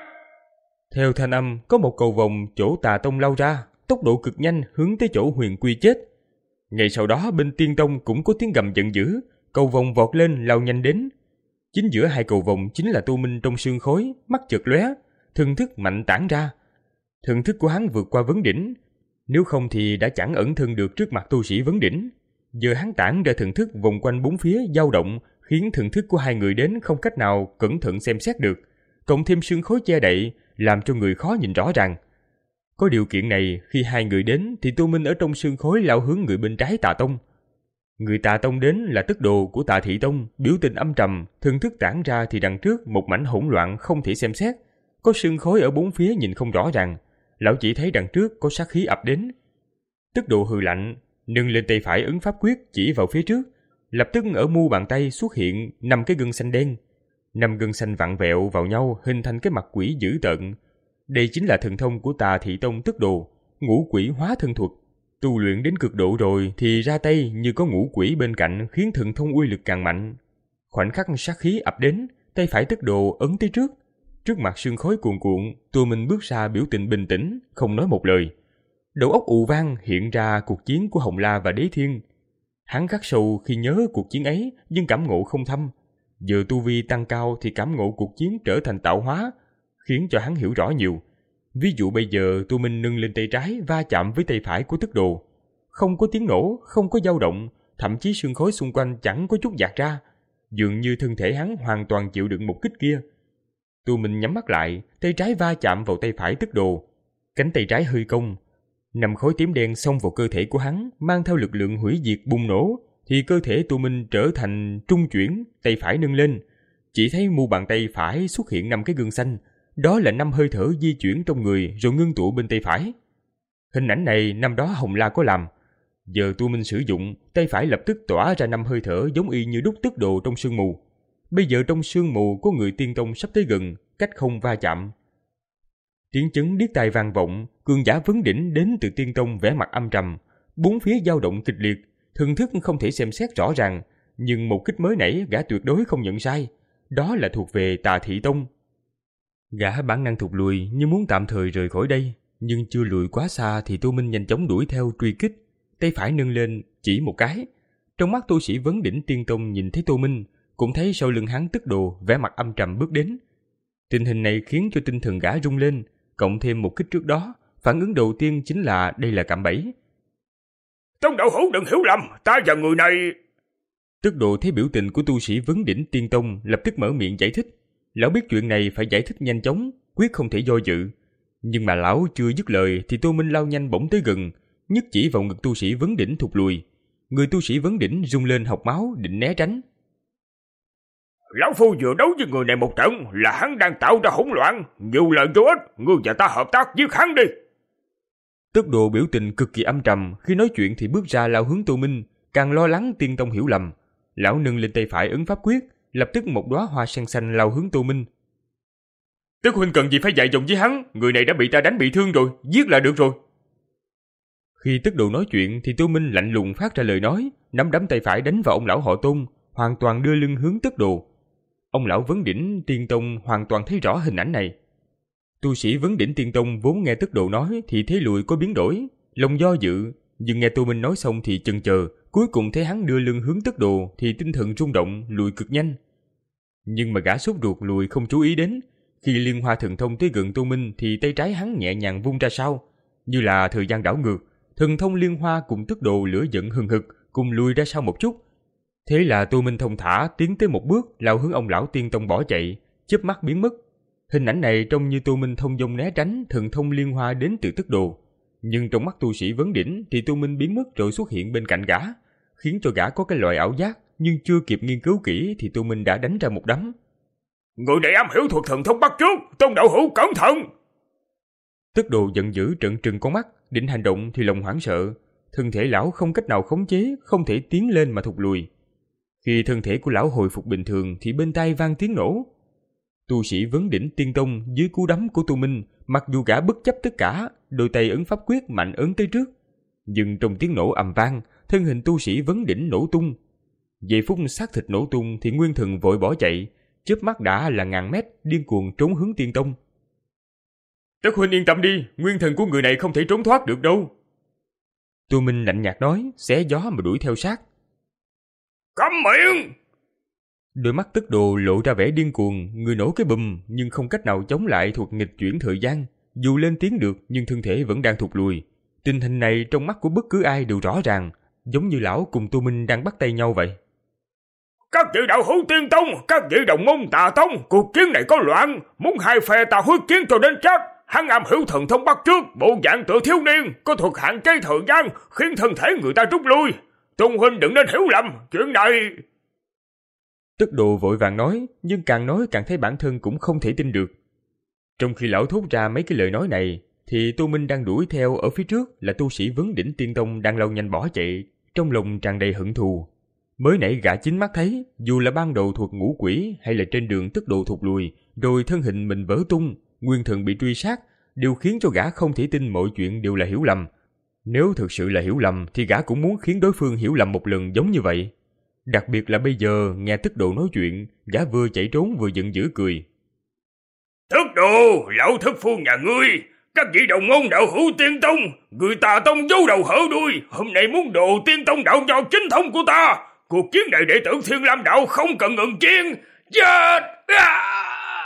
Theo thanh âm, có một cầu vồng chỗ Tà Tông lao ra, tốc độ cực nhanh hướng tới chỗ huyền quy chết. Ngay sau đó bên Tiên Tông cũng có tiếng gầm giận dữ, cầu vồng vọt lên lao nhanh đến. Chính giữa hai cầu vồng chính là Tô Minh trong sương khói, mắt chợt lóe, thần thức mạnh tản ra. Thần thức của hắn vượt qua vấn đỉnh, nếu không thì đã chẳng ẩn thân được trước mặt tu sĩ vấn đỉnh. Giờ hắn tản ra thần thức vòng quanh bốn phía dao động, khiến thần thức của hai người đến không cách nào cẩn thận xem xét được, cộng thêm sương khói che đậy, làm cho người khó nhìn rõ ràng. Có điều kiện này, khi hai người đến thì Tô Minh ở trong sương khói lao hướng người bên trái Tà Tông. Người Tà Tông đến là tức đồ của Tà Thị Tông, biểu tình âm trầm, thần thức tản ra thì đằng trước một mảnh hỗn loạn không thể xem xét. Có sương khói ở bốn phía nhìn không rõ ràng, lão chỉ thấy đằng trước có sát khí ập đến. Tức đồ hừ lạnh, nâng lên tay phải ấn pháp quyết chỉ vào phía trước, lập tức ở mu bàn tay xuất hiện năm cái gân xanh đen. Năm gân xanh vặn vẹo vào nhau hình thành cái mặt quỷ dữ tợn. Đây chính là thần thông của Tà Thị Tông tức đồ, ngũ quỷ hóa thân thuật. Tu luyện đến cực độ rồi thì ra tay như có ngũ quỷ bên cạnh, khiến thần thông uy lực càng mạnh. Khoảnh khắc sát khí ập đến, tay phải tức đồ ấn tới trước. Trước mặt sương khói cuồn cuộn, Tô Minh bước ra biểu tình bình tĩnh, không nói một lời. Đầu óc ù vang hiện ra cuộc chiến của Hồng La và Đế Thiên. Hắn khắc sâu khi nhớ cuộc chiến ấy, nhưng cảm ngộ không thâm. Giờ tu vi tăng cao thì cảm ngộ cuộc chiến trở thành tạo hóa, khiến cho hắn hiểu rõ nhiều. Ví dụ bây giờ Tô Minh nâng lên tay trái va chạm với tay phải của tức đồ. Không có tiếng nổ, không có dao động, thậm chí sương khói xung quanh chẳng có chút dạt ra. Dường như thân thể hắn hoàn toàn chịu đựng một kích kia. Tô Minh nhắm mắt lại, tay trái va chạm vào tay phải tức đồ. Cánh tay trái hơi cong, nằm khối tím đen xông vào cơ thể của hắn, mang theo lực lượng hủy diệt bùng nổ, thì cơ thể Tô Minh trở thành trung chuyển, tay phải nâng lên. Chỉ thấy mu bàn tay phải xuất hiện năm cái gương xanh, đó là năm hơi thở di chuyển trong người rồi ngưng tụ bên tay phải. Hình ảnh này năm đó Hồng La có làm. Giờ Tô Minh sử dụng, tay phải lập tức tỏa ra năm hơi thở giống y như đúc tức đồ trong sương mù. Bây giờ trong sương mù có người Tiên Tông sắp tới gần, cách không va chạm. Tiếng chấn điếc tai vang vọng, cường giả vấn đỉnh đến từ Tiên Tông vẻ mặt âm trầm, bốn phía dao động kịch liệt, thần thức không thể xem xét rõ ràng, nhưng một kích mới nãy gã tuyệt đối không nhận sai, đó là thuộc về Tà Thị Tông. Gã bản năng thụt lùi như muốn tạm thời rời khỏi đây, nhưng chưa lùi quá xa thì Tô Minh nhanh chóng đuổi theo truy kích, tay phải nâng lên chỉ một cái. Trong mắt tu sĩ vấn đỉnh Tiên Tông nhìn thấy Tô Minh, cũng thấy sau lưng hắn tức đồ vẻ mặt âm trầm bước đến. Tình hình này khiến cho tinh thần gã rung lên, cộng thêm một kích trước đó, phản ứng đầu tiên chính là đây là cạm bẫy. Trong đạo hữu đừng hiểu lầm, ta và người này... Tức đồ thấy biểu tình của tu sĩ vấn đỉnh Tiên Tông, lập tức mở miệng giải thích. Lão biết chuyện này phải giải thích nhanh chóng, quyết không thể do dự. Nhưng mà lão chưa dứt lời thì Tô Minh lao nhanh bỗng tới gần, nhấc chỉ vào ngực tu sĩ vấn đỉnh thụt lùi. Người tu sĩ vấn đỉnh rung lên học máu định né tránh. Lão phu vừa đấu với người này một trận là hắn đang tạo ra hỗn loạn, nhiều lời vô ích, ngươi và ta hợp tác giết hắn đi. Tức đồ biểu tình cực kỳ âm trầm, khi nói chuyện thì bước ra lao hướng Tô Minh, càng lo lắng Tiên Tông hiểu lầm. Lão nâng lên tay phải ấn pháp quyết, lập tức một đóa hoa sen xanh lao hướng Tô Minh. Tức huynh cần gì phải dạy dòng với hắn, người này đã bị ta đánh bị thương rồi, giết là được rồi. Khi tức đồ nói chuyện thì Tô Minh lạnh lùng phát ra lời nói, nắm đấm tay phải đánh vào ông lão họ Tôn, hoàn toàn đưa lưng hướng tức đồ. Ông lão vấn đỉnh Tiên Tông hoàn toàn thấy rõ hình ảnh này. Tu sĩ vấn đỉnh Tiên Tông vốn nghe tức đồ nói thì thế lùi có biến đổi, lòng do dự, nhưng nghe Tô Minh nói xong thì chần chờ, cuối cùng thấy hắn đưa lưng hướng tức đồ thì tinh thần rung động lùi cực nhanh. Nhưng mà gã sốt ruột lùi không chú ý đến, khi liên hoa thần thông tới gần Tô Minh thì tay trái hắn nhẹ nhàng vung ra sau, như là thời gian đảo ngược, thần thông liên hoa cùng tức đồ lửa giận hừng hực cùng lùi ra sau một chút. Thế là Tô Minh thông thả tiến tới một bước, lao hướng ông lão Tiên Tông bỏ chạy, chớp mắt biến mất. Hình ảnh này trông như Tô Minh thông dong né tránh thần thông liên hoa đến từ tức đồ, nhưng trong mắt tu sĩ vấn đỉnh thì Tô Minh biến mất rồi xuất hiện bên cạnh gã, khiến cho gã có cái loại ảo giác, nhưng chưa kịp nghiên cứu kỹ thì Tô Minh đã đánh ra một đấm. Người này am hiểu thuật thần thông bắt chước, Tôn đạo hữu cẩn thận. Tức đồ giận dữ trợn trừng con mắt, định hành động thì lòng hoảng sợ, thân thể lão không cách nào khống chế, không thể tiến lên mà thụt lùi. Khi thân thể của lão hồi phục bình thường thì bên tai vang tiếng nổ. Tu sĩ vấn đỉnh tiên tông dưới cú đấm của Tô Minh, mặc dù gã bất chấp tất cả, đôi tay ấn pháp quyết mạnh ấn tới trước, nhưng trong tiếng nổ ầm vang, thân hình tu sĩ vấn đỉnh nổ tung. Giây phút xác thịt nổ tung thì Nguyên Thần vội bỏ chạy, chớp mắt đã là ngàn mét điên cuồng trốn hướng tiên tông. Tất huynh yên tâm đi, Nguyên Thần của người này không thể trốn thoát được đâu. Tô Minh lạnh nhạt nói, xé gió mà đuổi theo sát. Câm miệng! Đôi mắt Tức Đồ lộ ra vẻ điên cuồng, người nổ cái bùm nhưng không cách nào chống lại thuật nghịch chuyển thời gian. Dù lên tiếng được nhưng thân thể vẫn đang thụt lùi. Tình hình này trong mắt của bất cứ ai đều rõ ràng, giống như lão cùng Tô Minh đang bắt tay nhau vậy. Các vị đạo hữu tiên tông, các vị đồng môn Tà tông, cuộc chiến này có loạn, muốn hai phe ta huyết chiến cho đến chắc. Hắn am hiểu thần thông bắt trước, bộ dạng tựa thiếu niên, có thuật hạn chế thời gian, khiến thân thể người ta rút lui. Tôn huynh đừng nên hiểu lầm, chuyện này... Tức Đồ vội vàng nói, nhưng càng nói càng thấy bản thân cũng không thể tin được. Trong khi lão thốt ra mấy cái lời nói này, thì Tô Minh đang đuổi theo ở phía trước là tu sĩ vấn đỉnh tiên tông đang lao nhanh bỏ chạy, trong lòng tràn đầy hận thù. Mới nãy gã chính mắt thấy, dù là ban đầu thuộc ngũ quỷ hay là trên đường Tức Đồ thụt lùi, rồi thân hình mình vỡ tung, Nguyên Thần bị truy sát, đều khiến cho gã không thể tin mọi chuyện đều là hiểu lầm. Nếu thực sự là hiểu lầm thì gã cũng muốn khiến đối phương hiểu lầm một lần giống như vậy. Đặc biệt là bây giờ nghe Tức Đồ nói chuyện, gã vừa chạy trốn vừa giận dữ cười. Tức Đồ, lão thất phu nhà ngươi, các vị đồng môn đạo hữu tiên tông, người Tà tông giấu đầu hở đuôi, hôm nay muốn đồ tiên tông đạo vào chính thống của ta. Cuộc chiến này đệ tử Thiên Lam đạo không cần ngừng chiến. Chết! À!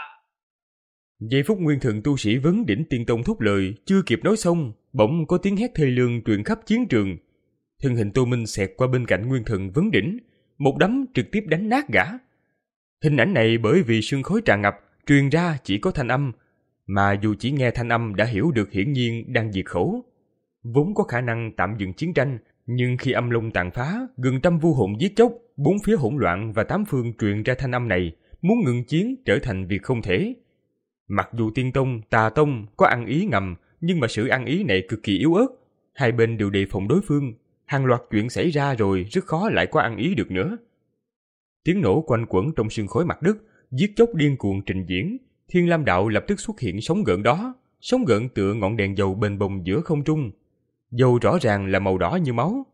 Giây phút Nguyên Thần tu sĩ vấn đỉnh tiên tông thốt lời, chưa kịp nói xong, bỗng có tiếng hét thê lương truyền khắp chiến trường. Thân hình Tô Minh xẹt qua bên cạnh Nguyên Thần vấn đỉnh, một đấm trực tiếp đánh nát gã. Hình ảnh này bởi vì sương khói tràn ngập, truyền ra chỉ có thanh âm, mà dù chỉ nghe thanh âm đã hiểu được hiển nhiên đang diệt khẩu. Vốn có khả năng tạm dừng chiến tranh, nhưng khi âm long tàn phá, gần trăm vu hồn giết chóc, bốn phía hỗn loạn và tám phương truyền ra thanh âm này, muốn ngừng chiến trở thành việc không thể. Mặc dù Tiên Tông, Tà Tông có ăn ý ngầm, nhưng mà sự ăn ý này cực kỳ yếu ớt. Hai bên đều đề phòng đối phương, hàng loạt chuyện xảy ra rồi rất khó lại có ăn ý được nữa. Tiếng nổ quanh quẩn trong sương khói mặt đất, giết chóc điên cuồng trình diễn. Thiên Lam đạo lập tức xuất hiện sóng gợn đó, sóng gợn tựa ngọn đèn dầu bền bồng giữa không trung. Dầu rõ ràng là màu đỏ như máu.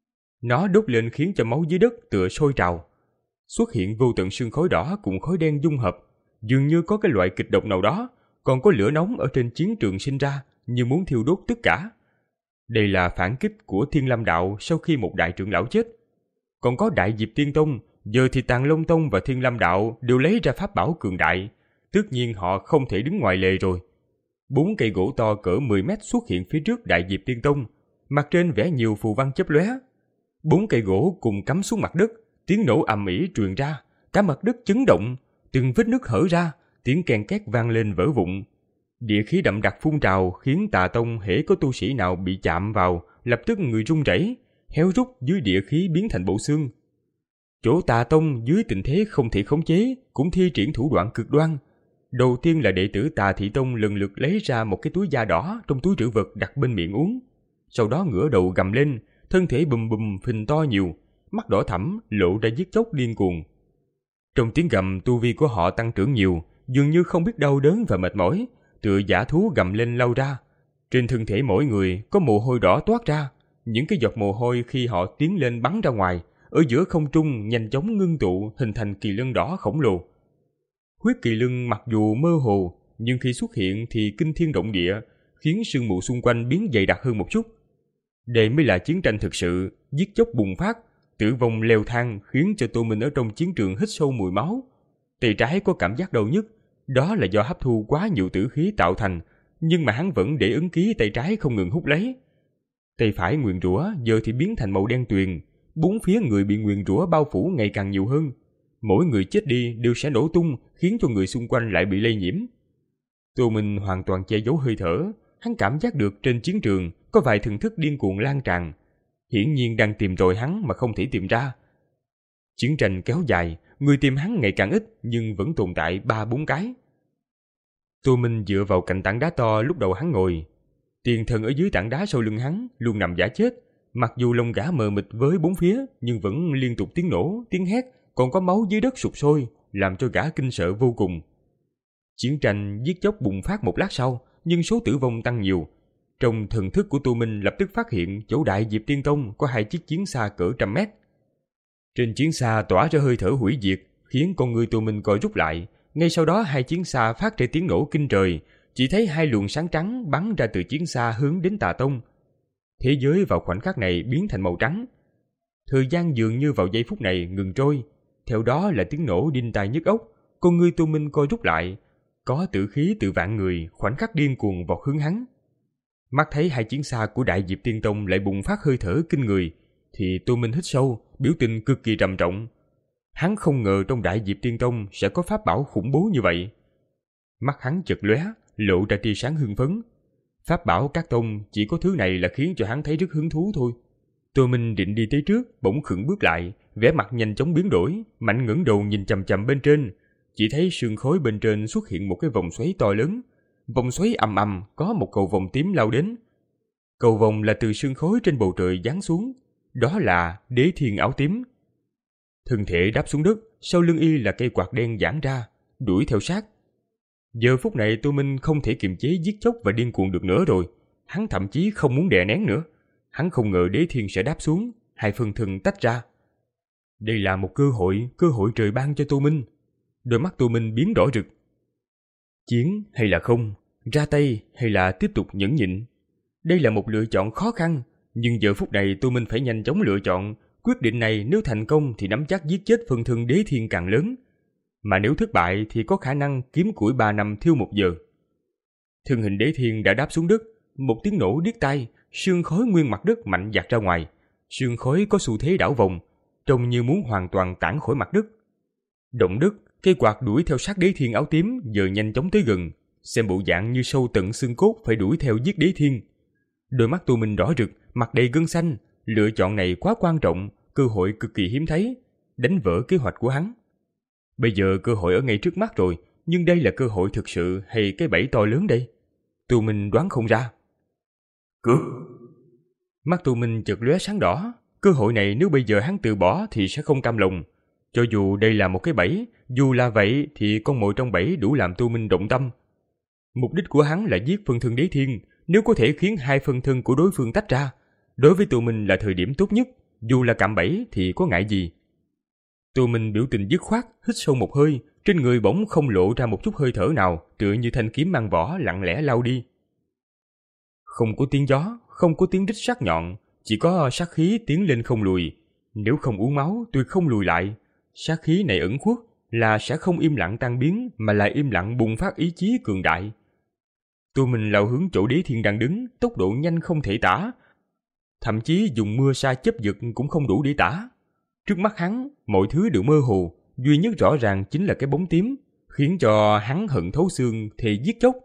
Nó đốt lên khiến cho máu dưới đất tựa sôi trào. Xuất hiện vô tận sương khói đỏ cùng khói đen dung hợp, dường như có cái loại kịch độc nào đó, còn có lửa nóng ở trên chiến trường sinh ra, như muốn thiêu đốt tất cả. Đây là phản kích của Thiên Lam đạo sau khi một đại trưởng lão chết. Còn có Đại Diệp Tiên Tông, giờ thì Tàng Long Tông và Thiên Lam đạo đều lấy ra pháp bảo cường đại, tất nhiên họ không thể đứng ngoài lề rồi. Bốn cây gỗ to cỡ mười mét xuất hiện phía trước Đại Diệp Tiên Tông, mặt trên vẽ nhiều phù văn chớp lóe. Bốn cây gỗ cùng cắm xuống mặt đất, tiếng nổ ầm ĩ truyền ra, cả mặt đất chấn động, từng vết nứt hở ra, tiếng ken két vang lên vỡ vụn. Địa khí đậm đặc phun trào khiến Tà Tông hễ có tu sĩ nào bị chạm vào, lập tức người run rẩy, héo rút dưới địa khí biến thành bộ xương. Chỗ Tà Tông dưới tình thế không thể khống chế, cũng thi triển thủ đoạn cực đoan. Đầu tiên là đệ tử Tà Thị Tông lần lượt lấy ra một cái túi da đỏ trong túi trữ vật đặt bên miệng uống. Sau đó ngửa đầu gầm lên, thân thể bùm bùm phình to nhiều, mắt đỏ thẫm lộ ra giết chóc điên cuồng. Trong tiếng gầm, tu vi của họ tăng trưởng nhiều, dường như không biết đau đớn và mệt mỏi, tựa dã thú gầm lên lao ra. Trên thân thể mỗi người có mồ hôi đỏ toát ra, những cái giọt mồ hôi khi họ tiến lên bắn ra ngoài, ở giữa không trung nhanh chóng ngưng tụ hình thành kỳ lân đỏ khổng lồ. Huyết kỳ lân mặc dù mơ hồ, nhưng khi xuất hiện thì kinh thiên động địa, khiến sương mù xung quanh biến dày đặc hơn một chút. Đây mới là chiến tranh thực sự, giết chóc bùng phát, tử vong leo thang khiến cho Tô Minh ở trong chiến trường hít sâu mùi máu. Tay trái có cảm giác đau nhức, đó là do hấp thu quá nhiều tử khí tạo thành, nhưng mà hắn vẫn để ấn ký tay trái không ngừng hút lấy. Tay phải nguyền rủa giờ thì biến thành màu đen tuyền, bốn phía người bị nguyền rủa bao phủ ngày càng nhiều hơn. Mỗi người chết đi đều sẽ nổ tung, khiến cho người xung quanh lại bị lây nhiễm. Tô Minh hoàn toàn che giấu hơi thở, hắn cảm giác được trên chiến trường có vài thần thức điên cuồng lan tràn, hiển nhiên đang tìm rồi hắn mà không thể tìm ra. Chiến tranh kéo dài, người tìm hắn ngày càng ít nhưng vẫn tồn tại ba bốn cái. Tô Minh dựa vào cạnh tảng đá to lúc đầu hắn ngồi. Tiền thần ở dưới tảng đá sau lưng hắn luôn nằm giả chết, mặc dù lông gã mờ mịt với bốn phía nhưng vẫn liên tục tiếng nổ, tiếng hét còn có máu dưới đất sụp sôi, làm cho gã kinh sợ vô cùng. Chiến tranh giết chóc bùng phát một lát sau, nhưng số tử vong tăng nhiều. Trong thần thức của Tô Minh lập tức phát hiện chỗ Đại Diệp Tiên Tông có hai chiếc chiến xa cỡ trăm mét. Trên chiến xa tỏa ra hơi thở hủy diệt, khiến con người Tô Minh co rút lại. Ngay sau đó hai chiến xa phát ra tiếng nổ kinh trời, chỉ thấy hai luồng sáng trắng bắn ra từ chiến xa hướng đến Tà Tông. Thế giới vào khoảnh khắc này biến thành màu trắng. Thời gian dường như vào giây phút này ngừng trôi, theo đó là tiếng nổ đinh tai nhức óc. Con người Tô Minh co rút lại, có tử khí từ vạn người khoảnh khắc điên cuồng vọt hướng hắn. Mắt thấy hai chiến xa của Đại Diệp Tiên Tông lại bùng phát hơi thở kinh người, thì Tô Minh hít sâu, biểu tình cực kỳ trầm trọng. Hắn không ngờ trong Đại Diệp Tiên Tông sẽ có pháp bảo khủng bố như vậy. Mắt hắn chợt lóe, lộ ra tia sáng hưng phấn. Pháp bảo các tông chỉ có thứ này là khiến cho hắn thấy rất hứng thú thôi. Tô Minh định đi tới trước, bỗng khựng bước lại, vẻ mặt nhanh chóng biến đổi, mạnh ngẩng đầu nhìn chằm chằm bên trên. Chỉ thấy sương khói bên trên xuất hiện một cái vòng xoáy to lớn. Vòng xoáy ầm ầm có một cầu vồng tím lao đến. Cầu vồng là từ sương khói trên bầu trời giáng xuống. Đó là Đế Thiên áo tím. Thân thể đáp xuống đất, sau lưng y là cây quạt đen giãn ra, đuổi theo sát. Giờ phút này Tô Minh không thể kiềm chế giết chóc và điên cuồng được nữa rồi. Hắn thậm chí không muốn đè nén nữa. Hắn không ngờ Đế Thiên sẽ đáp xuống, hai phần thân tách ra. Đây là một cơ hội, cơ hội trời ban cho Tô Minh. Đôi mắt Tô Minh biến đỏ rực. Chiến hay là không, ra tay hay là tiếp tục nhẫn nhịn. Đây là một lựa chọn khó khăn, nhưng giờ phút này Tô Minh phải nhanh chóng lựa chọn. Quyết định này nếu thành công thì nắm chắc giết chết phần thân Đế Thiên càng lớn. Mà nếu thất bại thì có khả năng kiếm củi ba năm thiêu một giờ. Thân hình Đế Thiên đã đáp xuống đất, một tiếng nổ điếc tai, sương khói nguyên mặt đất mạnh dạt ra ngoài. Sương khói có xu thế đảo vòng, trông như muốn hoàn toàn tản khỏi mặt đất. Động đất, cây quạt đuổi theo sát Đế Thiên áo tím giờ nhanh chóng tới gần, xem bộ dạng như sâu tận xương cốt phải đuổi theo giết Đế Thiên. Đôi mắt Tô Minh đỏ rực, mặt đầy gân xanh, lựa chọn này quá quan trọng, cơ hội cực kỳ hiếm thấy, đánh vỡ kế hoạch của hắn. Bây giờ cơ hội ở ngay trước mắt rồi, nhưng đây là cơ hội thực sự hay cái bẫy to lớn đây? Tô Minh đoán không ra. Cướp! Mắt Tô Minh chợt lóe sáng đỏ, cơ hội này nếu bây giờ hắn từ bỏ thì sẽ không cam lòng. Cho dù đây là một cái bẫy, dù là vậy thì con mồi trong bẫy đủ làm Tô Minh động tâm. Mục đích của hắn là giết phân thân Đế Thiên, nếu có thể khiến hai phân thân của đối phương tách ra, đối với Tô Minh là thời điểm tốt nhất, dù là cạm bẫy thì có ngại gì. Tô Minh biểu tình dứt khoát, hít sâu một hơi, trên người bỗng không lộ ra một chút hơi thở nào, tựa như thanh kiếm mang vỏ lặng lẽ lao đi. Không có tiếng gió, không có tiếng rít sắc nhọn, chỉ có sát khí tiến lên không lùi. Nếu không uống máu, tuyệt không lùi lại. Sát khí này ẩn khuất là sẽ không im lặng tan biến, mà là im lặng bùng phát ý chí cường đại. Tô Minh lao hướng chỗ Đế Thiên đang đứng, tốc độ nhanh không thể tả. Thậm chí dùng mưa sa chớp giật cũng không đủ để tả. Trước mắt hắn, mọi thứ đều mơ hồ, duy nhất rõ ràng chính là cái bóng tím, khiến cho hắn hận thấu xương thề giết chóc.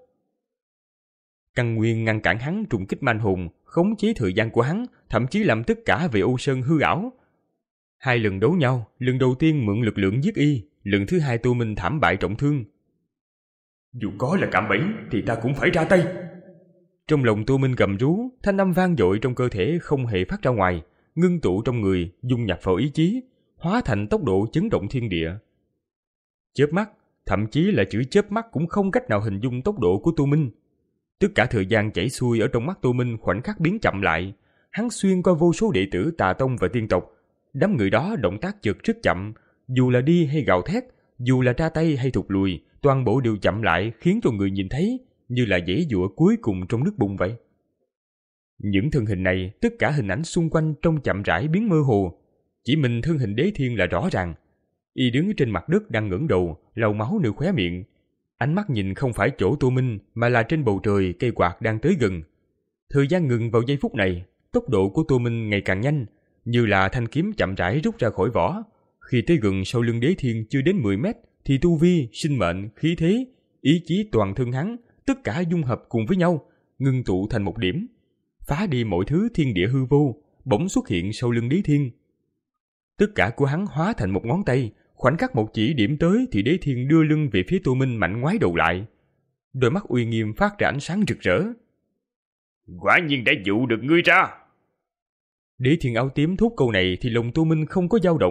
Căn nguyên ngăn cản hắn trùng kích manh hồn, khống chế thời gian của hắn, thậm chí làm tất cả về Ô Sơn hư ảo. Hai lần đấu nhau, lần đầu tiên mượn lực lượng giết y, lần thứ hai Tô Minh thảm bại trọng thương. Dù có là cạm bẫy thì ta cũng phải ra tay. Trong lòng Tô Minh gầm rú, thanh âm vang dội trong cơ thể không hề phát ra ngoài, ngưng tụ trong người, dung nhập vào ý chí, hóa thành tốc độ chấn động thiên địa. Chớp mắt, thậm chí là chữ chớp mắt cũng không cách nào hình dung tốc độ của Tô Minh. Tất cả thời gian chảy xuôi ở trong mắt Tô Minh khoảnh khắc biến chậm lại. Hắn xuyên qua vô số đệ tử Tà Tông và tiên tộc. Đám người đó động tác chợt rất chậm, dù là đi hay gào thét, dù là ra tay hay thụt lùi, toàn bộ đều chậm lại, khiến cho người nhìn thấy như là giãy giụa cuối cùng trong nước bùn vậy. Những thân hình này, tất cả hình ảnh xung quanh trong chậm rãi biến mơ hồ. Chỉ mình thân hình Đế Thiên là rõ ràng. Y đứng trên mặt đất đang ngẩng đầu, lau máu nơi khóe miệng. Ánh mắt nhìn không phải chỗ Tô Minh, mà là trên bầu trời cây quạt đang tới gần. Thời gian ngừng vào giây phút này, tốc độ của Tô Minh ngày càng nhanh, như là thanh kiếm chậm rãi rút ra khỏi vỏ. Khi tới gần sau lưng Đế Thiên chưa đến mười mét, thì tu vi, sinh mệnh, khí thế, ý chí toàn thân hắn, tất cả dung hợp cùng với nhau, ngưng tụ thành một điểm. Phá đi mọi thứ thiên địa hư vô, bỗng xuất hiện sau lưng Đế Thiên. Tất cả của hắn hóa thành một ngón tay, khoảnh khắc một chỉ điểm tới thì Đế Thiên đưa lưng về phía Tô Minh mạnh ngoái đầu lại. Đôi mắt uy nghiêm phát ra ánh sáng rực rỡ. Quả nhiên đã dụ được ngươi ra. Đế Thiên áo tím thốt câu này thì lòng Tô Minh không có dao động,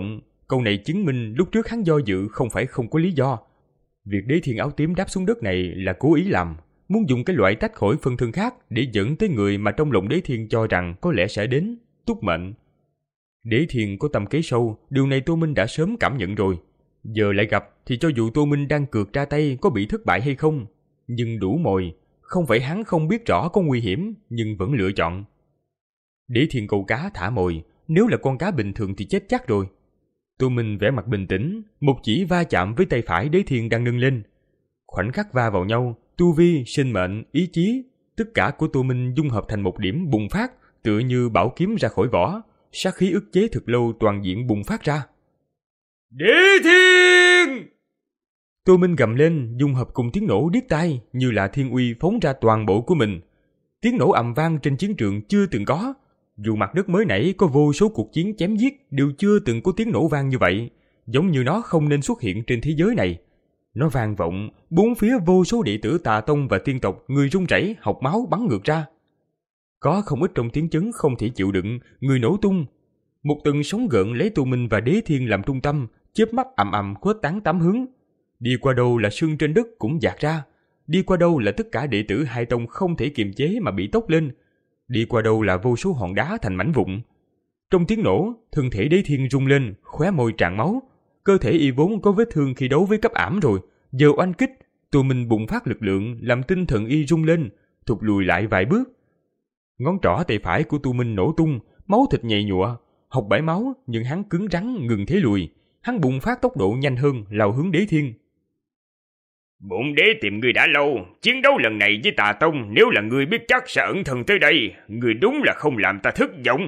Câu này chứng minh lúc trước hắn do dự không phải không có lý do. Việc Đế Thiên áo tím đáp xuống đất này là cố ý làm, muốn dùng cái loại tách khỏi phân thân khác để dẫn tới người mà trong lòng Đế Thiên cho rằng có lẽ sẽ đến, Túc Mệnh. Đế Thiên có tâm kế sâu, điều này Tô Minh đã sớm cảm nhận rồi. Giờ lại gặp thì cho dù Tô Minh đang cược ra tay có bị thất bại hay không, nhưng đủ mồi, không phải hắn không biết rõ có nguy hiểm nhưng vẫn lựa chọn. Đế Thiên câu cá thả mồi, nếu là con cá bình thường thì chết chắc rồi. Tô Minh vẻ mặt bình tĩnh, một chỉ va chạm với tay phải Đế Thiên đang nâng lên. Khoảnh khắc va vào nhau, tu vi, sinh mệnh, ý chí, tất cả của Tô Minh dung hợp thành một điểm bùng phát, tựa như bảo kiếm ra khỏi vỏ, sát khí ức chế thực lâu toàn diện bùng phát ra. Đế Thiên! Tô Minh gầm lên, dung hợp cùng tiếng nổ điếc tai như là thiên uy phóng ra toàn bộ của mình. Tiếng nổ ầm vang trên chiến trường chưa từng có. Dù mặt đất mới nãy có vô số cuộc chiến chém giết đều chưa từng có tiếng nổ vang như vậy, giống như nó không nên xuất hiện trên thế giới này. Nó vang vọng, bốn phía vô số đệ tử Tà Tông và tiên tộc người run rẩy, học máu bắn ngược ra. Có không ít trong tiếng chấn không thể chịu đựng, người nổ tung. Một tầng sóng gợn lấy Tô Minh và Đế Thiên làm trung tâm, chớp mắt ầm ầm khuếch tán tám hướng. Đi qua đâu là sương trên đất cũng dạt ra, đi qua đâu là tất cả đệ tử hai tông không thể kiềm chế mà bị tốc lên, đi qua đâu là vô số hòn đá thành mảnh vụn. Trong tiếng nổ, thân thể Đế Thiên rung lên, khóe môi tràn máu. Cơ thể y vốn có vết thương khi đấu với cấp ảm rồi, giờ oanh kích, Tô Minh bùng phát lực lượng làm tinh thần y rung lên, thụt lùi lại vài bước. Ngón trỏ tay phải của Tô Minh nổ tung, máu thịt nhầy nhụa, học bãi máu, nhưng hắn cứng rắn ngừng thế lùi. Hắn bùng phát tốc độ nhanh hơn, lao hướng Đế Thiên. Bổn đế tìm người đã lâu, chiến đấu lần này với Tà Tông, nếu là người biết chắc sẽ ẩn thân tới đây, người đúng là không làm ta thất vọng.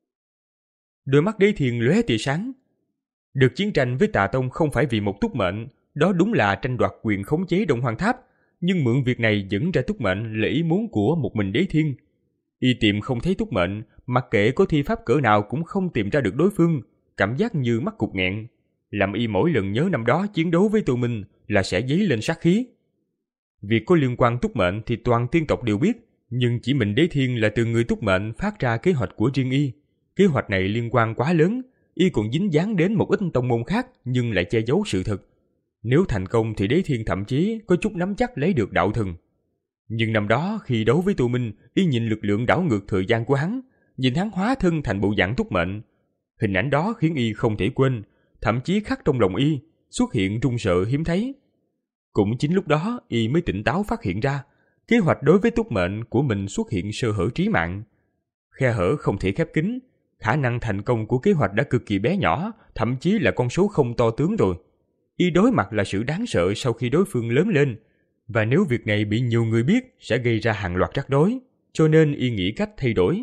Đôi mắt Đế Thiên lóe tia sáng. Được chiến tranh với Tà Tông không phải vì một túc mệnh, đó đúng là tranh đoạt quyền khống chế Đông Hoang Tháp, nhưng mượn việc này dẫn ra túc mệnh là ý muốn của một mình Đế Thiên. Y tìm không thấy túc mệnh, mặc kệ có thi pháp cỡ nào cũng không tìm ra được đối phương, cảm giác như mắc cục nghẹn, làm y mỗi lần nhớ năm đó chiến đấu với Tô Minh là sẽ dấy lên sát khí. Việc có liên quan túc mệnh thì toàn tiên tộc đều biết, nhưng chỉ mình Đế Thiên là từ người túc mệnh phát ra kế hoạch của riêng y. Kế hoạch này liên quan quá lớn, y còn dính dáng đến một ít tông môn khác nhưng lại che giấu sự thật. Nếu thành công thì Đế Thiên thậm chí có chút nắm chắc lấy được đạo thần. Nhưng năm đó khi đấu với Tô Minh, y nhìn lực lượng đảo ngược thời gian của hắn, nhìn hắn hóa thân thành bộ dạng túc mệnh. Hình ảnh đó khiến y không thể quên, thậm chí khắc trong lòng y, xuất hiện run sợ hiếm thấy. Cũng chính lúc đó y mới tỉnh táo phát hiện ra, kế hoạch đối với túc mệnh của mình xuất hiện sơ hở trí mạng. Khe hở không thể khép kín, khả năng thành công của kế hoạch đã cực kỳ bé nhỏ, thậm chí là con số không to tướng rồi. Y đối mặt là sự đáng sợ sau khi đối phương lớn lên, và nếu việc này bị nhiều người biết sẽ gây ra hàng loạt rắc rối, cho nên y nghĩ cách thay đổi.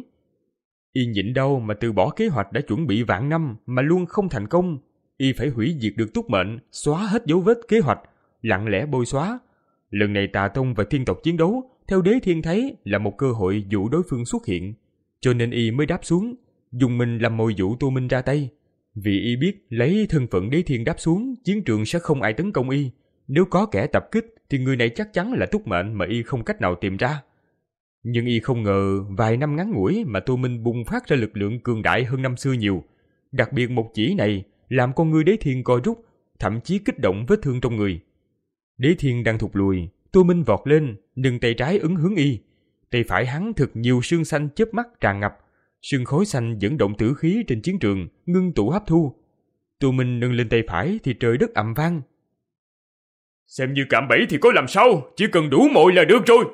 Y nhịn đau mà từ bỏ kế hoạch đã chuẩn bị vạn năm mà luôn không thành công. Y phải hủy diệt được túc mệnh, xóa hết dấu vết kế hoạch, lặng lẽ bôi xóa. Lần này Tà Tông và tiên tộc chiến đấu, theo Đế Thiên thấy là một cơ hội dụ đối phương xuất hiện, cho nên y mới đáp xuống, dùng mình làm mồi dụ Tô Minh ra tay. Vì y biết lấy thân phận Đế Thiên đáp xuống, chiến trường sẽ không ai tấn công y. Nếu có kẻ tập kích thì người này chắc chắn là túc mệnh mà y không cách nào tìm ra. Nhưng y không ngờ vài năm ngắn ngủi mà Tô Minh bùng phát ra lực lượng cường đại hơn năm xưa nhiều. Đặc biệt một chỉ này làm con người Đế Thiên co rút, thậm chí kích động vết thương trong người. Đế Thiên đang thụt lùi, Tô Minh vọt lên, nâng tay trái ấn hướng y. Tay phải hắn thực nhiều sương xanh chớp mắt tràn ngập, sương khói xanh dẫn động tử khí trên chiến trường, ngưng tụ hấp thu. Tô Minh nâng lên tay phải thì trời đất ầm vang. Xem như cạm bẫy thì có làm sao, chỉ cần đủ mồi là được rồi.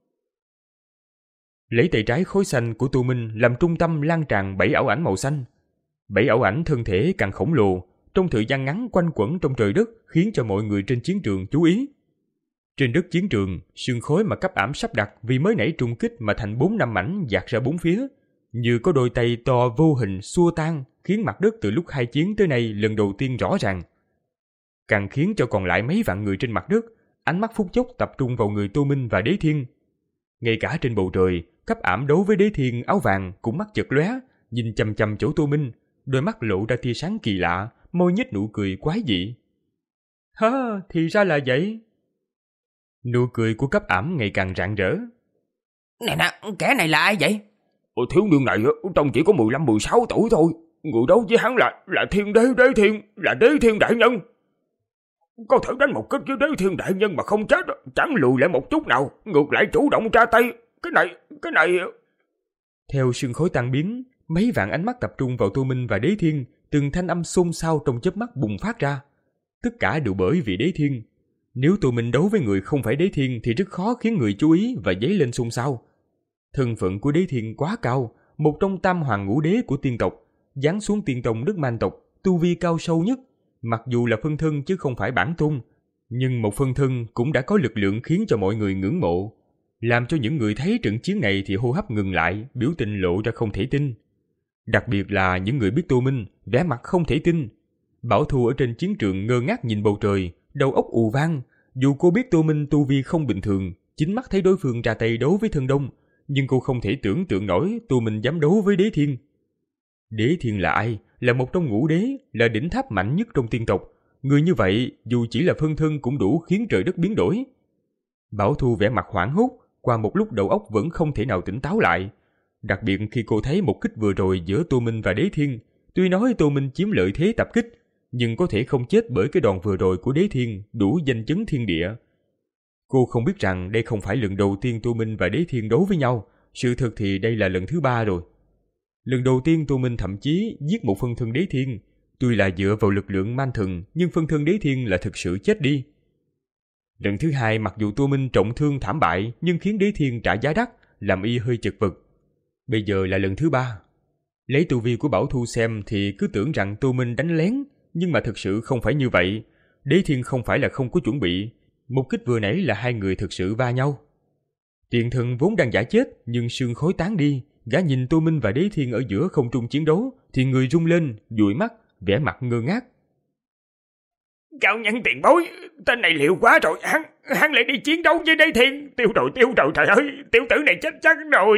Lấy tay trái khối xanh của Tô Minh làm trung tâm lan tràn bảy ảo ảnh màu xanh. Bảy ảo ảnh thân thể càng khổng lồ, trong thời gian ngắn quanh quẩn trong trời đất khiến cho mọi người trên chiến trường chú ý. Trên đất chiến trường, sương khói mà cấp ảm sắp đặt vì mới nãy trung kích mà thành bốn năm mảnh dạt ra bốn phía, như có đôi tay to vô hình xua tan, khiến mặt đất từ lúc khai chiến tới nay lần đầu tiên rõ ràng. Càng khiến cho còn lại mấy vạn người trên mặt đất, ánh mắt phút chốc tập trung vào người Tô Minh và Đế Thiên. Ngay cả trên bầu trời, cấp ảm đấu với Đế Thiên áo vàng cũng mắt chợt lóe, nhìn chằm chằm chỗ Tô Minh, đôi mắt lộ ra tia sáng kỳ lạ, môi nhếch nụ cười quái dị. Hả, thì ra là vậy. Nụ cười của cấp ảm ngày càng rạng rỡ. Nè nè, kẻ này là ai vậy? Ồ, thiếu niên này trông chỉ có mười lăm mười sáu tuổi thôi. người đấu với hắn là là thiên đế đế thiên, là đế thiên đại nhân. Có thể đánh một kích với đế thiên đại nhân mà không chết, chẳng lùi lại một chút nào, ngược lại chủ động ra tay. Cái này, cái này... Theo sương khói tan biến, mấy vạn ánh mắt tập trung vào Tô Minh và Đế Thiên, từng thanh âm xôn xao trong chớp mắt bùng phát ra. Tất cả đều bởi vì Đế Thiên. Nếu Tô Minh đấu với người không phải Đế Thiên thì rất khó khiến người chú ý và dấy lên xôn xao. Thân phận của Đế Thiên quá cao, một trong tam hoàng ngũ đế của tiên tộc, giáng xuống tiên tông nước Man tộc, tu vi cao sâu nhất. Mặc dù là phân thân chứ không phải bản tôn, nhưng một phân thân cũng đã có lực lượng khiến cho mọi người ngưỡng mộ, làm cho những người thấy trận chiến này thì hô hấp ngừng lại, biểu tình lộ ra không thể tin. Đặc biệt là những người biết Tô Minh, vẻ mặt không thể tin. Bảo Thu ở trên chiến trường ngơ ngác nhìn bầu trời, đầu óc ù vang. Dù cô biết Tô Minh tu vi không bình thường, chính mắt thấy đối phương ra tay đấu với Thân Đông, nhưng cô không thể tưởng tượng nổi Tô Minh dám đấu với Đế Thiên. Đế Thiên là ai? Là một trong ngũ đế, là đỉnh tháp mạnh nhất trong tiên tộc. Người như vậy, dù chỉ là phân thân cũng đủ khiến trời đất biến đổi. Bảo Thu vẻ mặt hoảng hốt, qua một lúc đầu óc vẫn không thể nào tỉnh táo lại. Đặc biệt khi cô thấy một kích vừa rồi giữa Tô Minh và Đế Thiên, tuy nói Tô Minh chiếm lợi thế tập kích, nhưng có thể không chết bởi cái đòn vừa rồi của Đế Thiên đủ danh chấn thiên địa. Cô không biết rằng đây không phải lần đầu tiên Tô Minh và Đế Thiên đấu với nhau, sự thật thì đây là lần thứ ba rồi. Lần đầu tiên Tô Minh thậm chí giết một phân thân Đế Thiên, tuy là dựa vào lực lượng man thần, nhưng phân thân Đế Thiên là thực sự chết đi. Lần thứ hai mặc dù Tô Minh trọng thương thảm bại, nhưng khiến Đế Thiên trả giá đắt, làm y hơi chật vật. Bây giờ là lần thứ ba. Lấy tu vi của Bảo Thu xem thì cứ tưởng rằng Tô Minh đánh lén, nhưng mà thực sự không phải như vậy. Đế Thiên không phải là không có chuẩn bị, một kích vừa nãy là hai người thực sự va nhau. Tiền thần vốn đang giả chết, nhưng sương khói tán đi, gã nhìn Tô Minh và Đế Thiên ở giữa không trung chiến đấu, thì người rung lên, dụi mắt, vẻ mặt ngơ ngác. Cao nhân tiền bối, tên này liệu quá rồi, hắn, hắn lại đi chiến đấu với Đế Thiên, tiêu rồi tiêu rồi, trời ơi, tiểu tử này chết chắc rồi.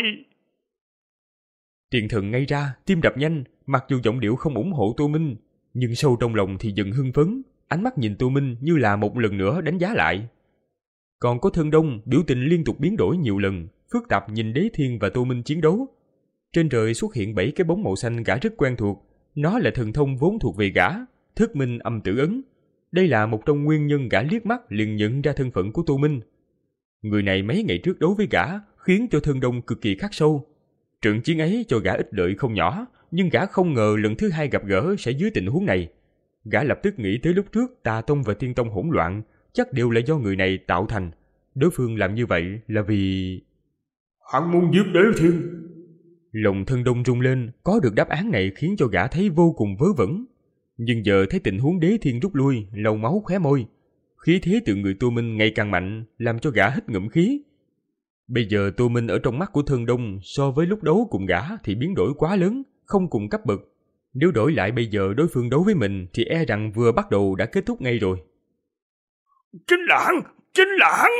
Tiền thần ngay ra, tim đập nhanh, mặc dù giọng điệu không ủng hộ Tô Minh, nhưng sâu trong lòng thì dần hưng phấn, ánh mắt nhìn Tô Minh như là một lần nữa đánh giá lại. Còn có Thân Đông, biểu tình liên tục biến đổi nhiều lần, phức tạp nhìn Đế Thiên và Tô Minh chiến đấu. Trên trời xuất hiện bảy cái bóng màu xanh gã rất quen thuộc, nó là thần thông vốn thuộc về gã, Thức Minh Âm Tử Ấn. Đây là một trong nguyên nhân gã liếc mắt liền nhận ra thân phận của Tô Minh. Người này mấy ngày trước đấu với gã, khiến cho Thân Đông cực kỳ khắc sâu. Trận chiến ấy cho gã ích lợi không nhỏ, nhưng gã không ngờ lần thứ hai gặp gỡ sẽ dưới tình huống này. Gã lập tức nghĩ tới lúc trước Tà Tông và Tiên Tông hỗn loạn, chắc đều là do người này tạo thành. Đối phương làm như vậy là vì... Hắn muốn giết Đế Thiên. Lòng Thân Đông rung lên, có được đáp án này khiến cho gã thấy vô cùng vớ vẩn. Nhưng giờ thấy tình huống Đế Thiên rút lui, lau máu khóe môi. Khí thế từ người Tô Minh ngày càng mạnh, làm cho gã hít ngụm khí. Bây giờ Tô Minh ở trong mắt của Thân Đông so với lúc đấu cùng gã thì biến đổi quá lớn, không cùng cấp bậc. Nếu đổi lại bây giờ đối phương đấu với mình thì e rằng vừa bắt đầu đã kết thúc ngay rồi. Chính là hắn! Chính là hắn!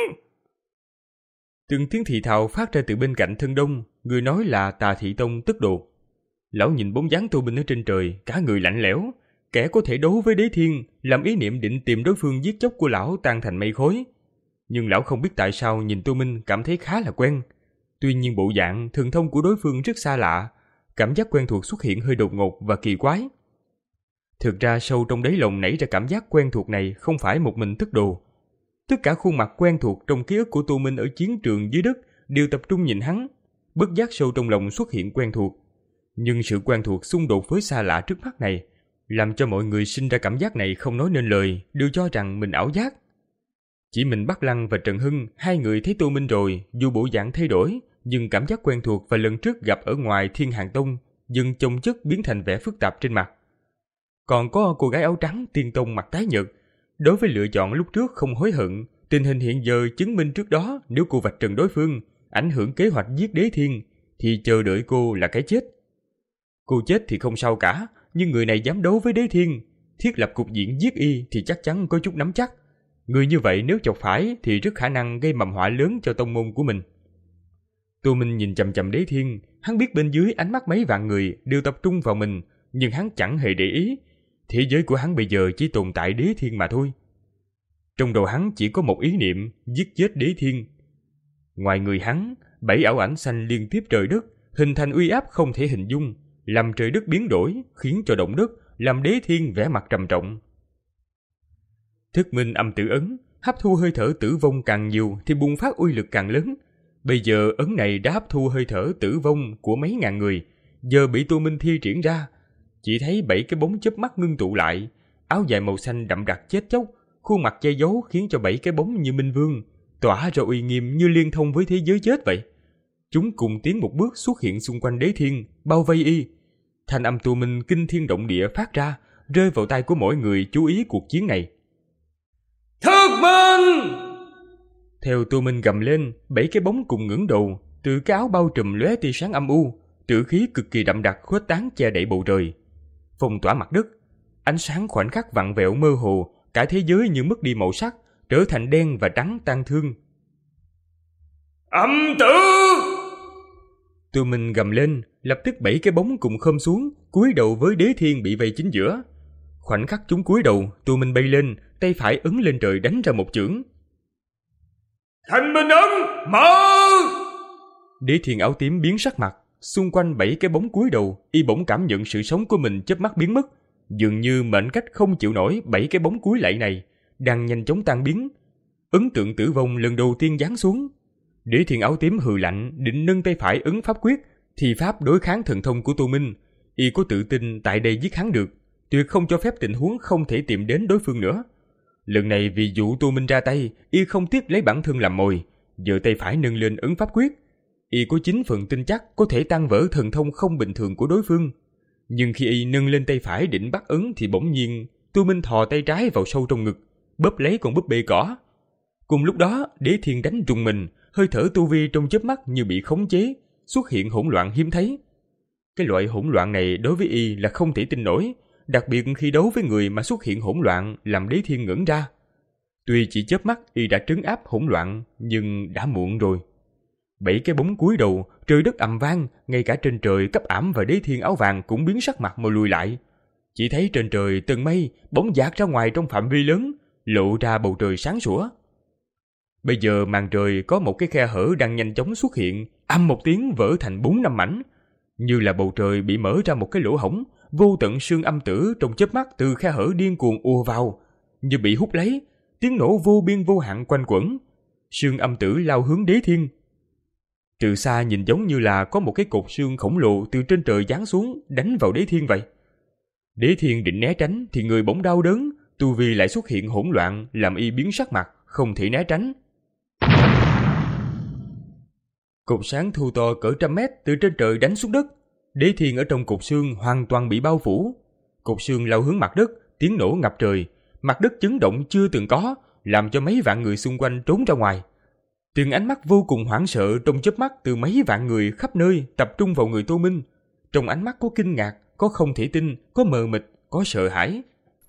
Từng tiếng thì thào phát ra từ bên cạnh Thân Đông, người nói là Tà Thị Tông Tức Đồ. Lão nhìn bóng dáng Tô Minh ở trên trời, cả người lạnh lẽo. Kẻ có thể đấu với Đế Thiên, làm ý niệm định tìm đối phương giết chóc của lão tan thành mây khói. Nhưng lão không biết tại sao nhìn Tô Minh cảm thấy khá là quen. Tuy nhiên bộ dạng, thần thông của đối phương rất xa lạ, cảm giác quen thuộc xuất hiện hơi đột ngột và kỳ quái. Thực ra sâu trong đáy lòng nảy ra cảm giác quen thuộc này không phải một mình Tức Đồ. Tất cả khuôn mặt quen thuộc trong ký ức của Tô Minh ở chiến trường dưới đất đều tập trung nhìn hắn, bất giác sâu trong lòng xuất hiện quen thuộc. Nhưng sự quen thuộc xung đột với xa lạ trước mắt này, làm cho mọi người sinh ra cảm giác này không nói nên lời, đều cho rằng mình ảo giác. Chỉ mình Bắc Lăng và Trần Hưng, hai người thấy Tô Minh rồi, dù bộ dạng thay đổi, nhưng cảm giác quen thuộc và lần trước gặp ở ngoài Thiên Hàng Tông dần chồng chất biến thành vẻ phức tạp trên mặt. Còn có cô gái áo trắng Tiên Tông mặt tái nhợt, đối với lựa chọn lúc trước không hối hận, tình hình hiện giờ chứng minh trước đó nếu cô vạch trần đối phương, ảnh hưởng kế hoạch giết Đế Thiên, thì chờ đợi cô là cái chết. Cô chết thì không sao cả, nhưng người này dám đấu với Đế Thiên, thiết lập cục diện giết y thì chắc chắn có chút nắm chắc. Người như vậy nếu chọc phải thì rất khả năng gây mầm họa lớn cho tông môn của mình. Tô Minh nhìn chằm chằm Đế Thiên, hắn biết bên dưới ánh mắt mấy vạn người đều tập trung vào mình, nhưng hắn chẳng hề để ý. Thế giới của hắn bây giờ chỉ tồn tại Đế Thiên mà thôi. Trong đầu hắn chỉ có một ý niệm, giết chết Đế Thiên. Ngoài người hắn, bảy ảo ảnh xanh liên tiếp trời đất, hình thành uy áp không thể hình dung, làm trời đất biến đổi, khiến cho động đất, làm Đế Thiên vẻ mặt trầm trọng. Thức minh âm tử ấn, hấp thu hơi thở tử vong càng nhiều thì bùng phát uy lực càng lớn. Bây giờ ấn này đã hấp thu hơi thở tử vong của mấy ngàn người, giờ bị Tô Minh thi triển ra, chỉ thấy bảy cái bóng chớp mắt ngưng tụ lại, áo dài màu xanh đậm đặc chết chóc, khuôn mặt che giấu khiến cho bảy cái bóng như minh vương, tỏa ra uy nghiêm như liên thông với thế giới chết vậy. Chúng cùng tiến một bước xuất hiện xung quanh Đế Thiên, bao vây y. Thanh âm Tô Minh kinh thiên động địa phát ra, rơi vào tai của mỗi người chú ý cuộc chiến này. Thức minh! Theo Tô Minh gầm lên, bảy cái bóng cùng ngẩng đầu, từ cái áo bao trùm lóe tia sáng âm u, tử khí cực kỳ đậm đặc khuếch tán che đậy bầu trời, phong tỏa mặt đất. Ánh sáng khoảnh khắc vặn vẹo mơ hồ, cả thế giới như mất đi màu sắc, trở thành đen và trắng tang thương. Âm tử! Tô Minh gầm lên, lập tức bảy cái bóng cùng khom xuống, cúi đầu với Đế Thiên bị vây chính giữa. Khoảnh khắc chúng cúi đầu, Tô Minh bay lên, tay phải ấn lên trời đánh ra một chưởng. Thanh minh ấn, mở! Đế Thiên áo tím biến sắc mặt, xung quanh bảy cái bóng cúi đầu, y bỗng cảm nhận sự sống của mình chớp mắt biến mất, dường như mệnh cách không chịu nổi bảy cái bóng cúi lạy này, đang nhanh chóng tan biến. Ấn tượng tử vong lần đầu tiên giáng xuống. Đế Thiên áo tím hừ lạnh, định nâng tay phải ấn pháp quyết, thì pháp đối kháng thần thông của Tô Minh. Y có tự tin tại đây giết hắn được, tuyệt không cho phép tình huống không thể tìm đến đối phương nữa. Lần này vì dụ Tô Minh ra tay, y không tiếc lấy bản thân làm mồi, giơ tay phải nâng lên ấn pháp quyết. Y có chín phần tin chắc có thể tan vỡ thần thông không bình thường của đối phương. Nhưng khi y nâng lên tay phải định bắt ấn thì bỗng nhiên Tô Minh thò tay trái vào sâu trong ngực, bóp lấy con búp bê cỏ. Cùng lúc đó, Đế Thiên đánh trùng mình, hơi thở tu vi trong chớp mắt như bị khống chế, xuất hiện hỗn loạn hiếm thấy. Cái loại hỗn loạn này đối với y là không thể tin nổi, đặc biệt khi đấu với người mà xuất hiện hỗn loạn làm Đế Thiên ngẩn ra. Tuy chỉ chớp mắt y đã trấn áp hỗn loạn, nhưng đã muộn rồi. Bảy cái bóng cúi đầu, trời đất ầm vang, ngay cả trên trời cấp ảm và Đế Thiên áo vàng cũng biến sắc mặt mà lùi lại. Chỉ thấy trên trời tầng mây bỗng dạt ra ngoài trong phạm vi lớn, lộ ra bầu trời sáng sủa. Bây giờ màn trời có một cái khe hở đang nhanh chóng xuất hiện, ầm một tiếng vỡ thành bốn năm mảnh, như là bầu trời bị mở ra một cái lỗ hổng, vô tận sương âm tử trong chớp mắt từ khe hở điên cuồng ùa vào, như bị hút lấy, tiếng nổ vô biên vô hạn quanh quẩn. Sương âm tử lao hướng Đế Thiên. Từ xa nhìn giống như là có một cái cột sương khổng lồ từ trên trời giáng xuống đánh vào Đế Thiên vậy. Đế Thiên định né tránh thì người bỗng đau đớn, tu vi lại xuất hiện hỗn loạn làm y biến sắc mặt, không thể né tránh. Cột sáng thu to cỡ trăm mét từ trên trời đánh xuống đất. Đế Thiên ở trong cột sương hoàn toàn bị bao phủ. Cột sương lao hướng mặt đất, tiếng nổ ngập trời, mặt đất chấn động chưa từng có, làm cho mấy vạn người xung quanh trốn ra ngoài. Từng ánh mắt vô cùng hoảng sợ trong chớp mắt từ mấy vạn người khắp nơi tập trung vào người Tô Minh. Trong ánh mắt có kinh ngạc, có không thể tin, có mờ mịt, có sợ hãi.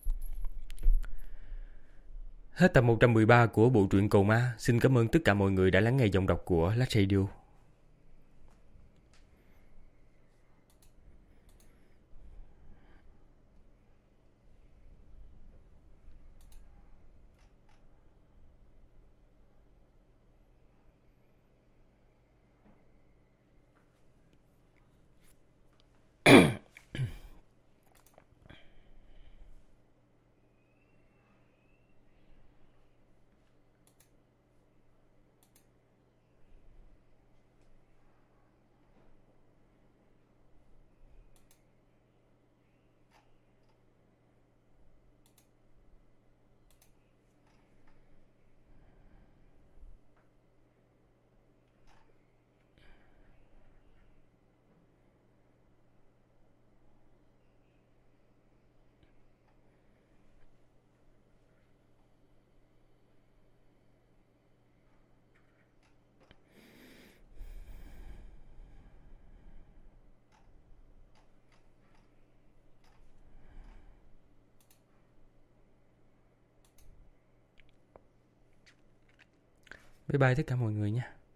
Hết tập một trăm mười ba của bộ truyện Cầu Ma. Xin cảm ơn tất cả mọi người đã lắng nghe giọng đọc của Last Radio. Bye bye tất cả mọi người nha.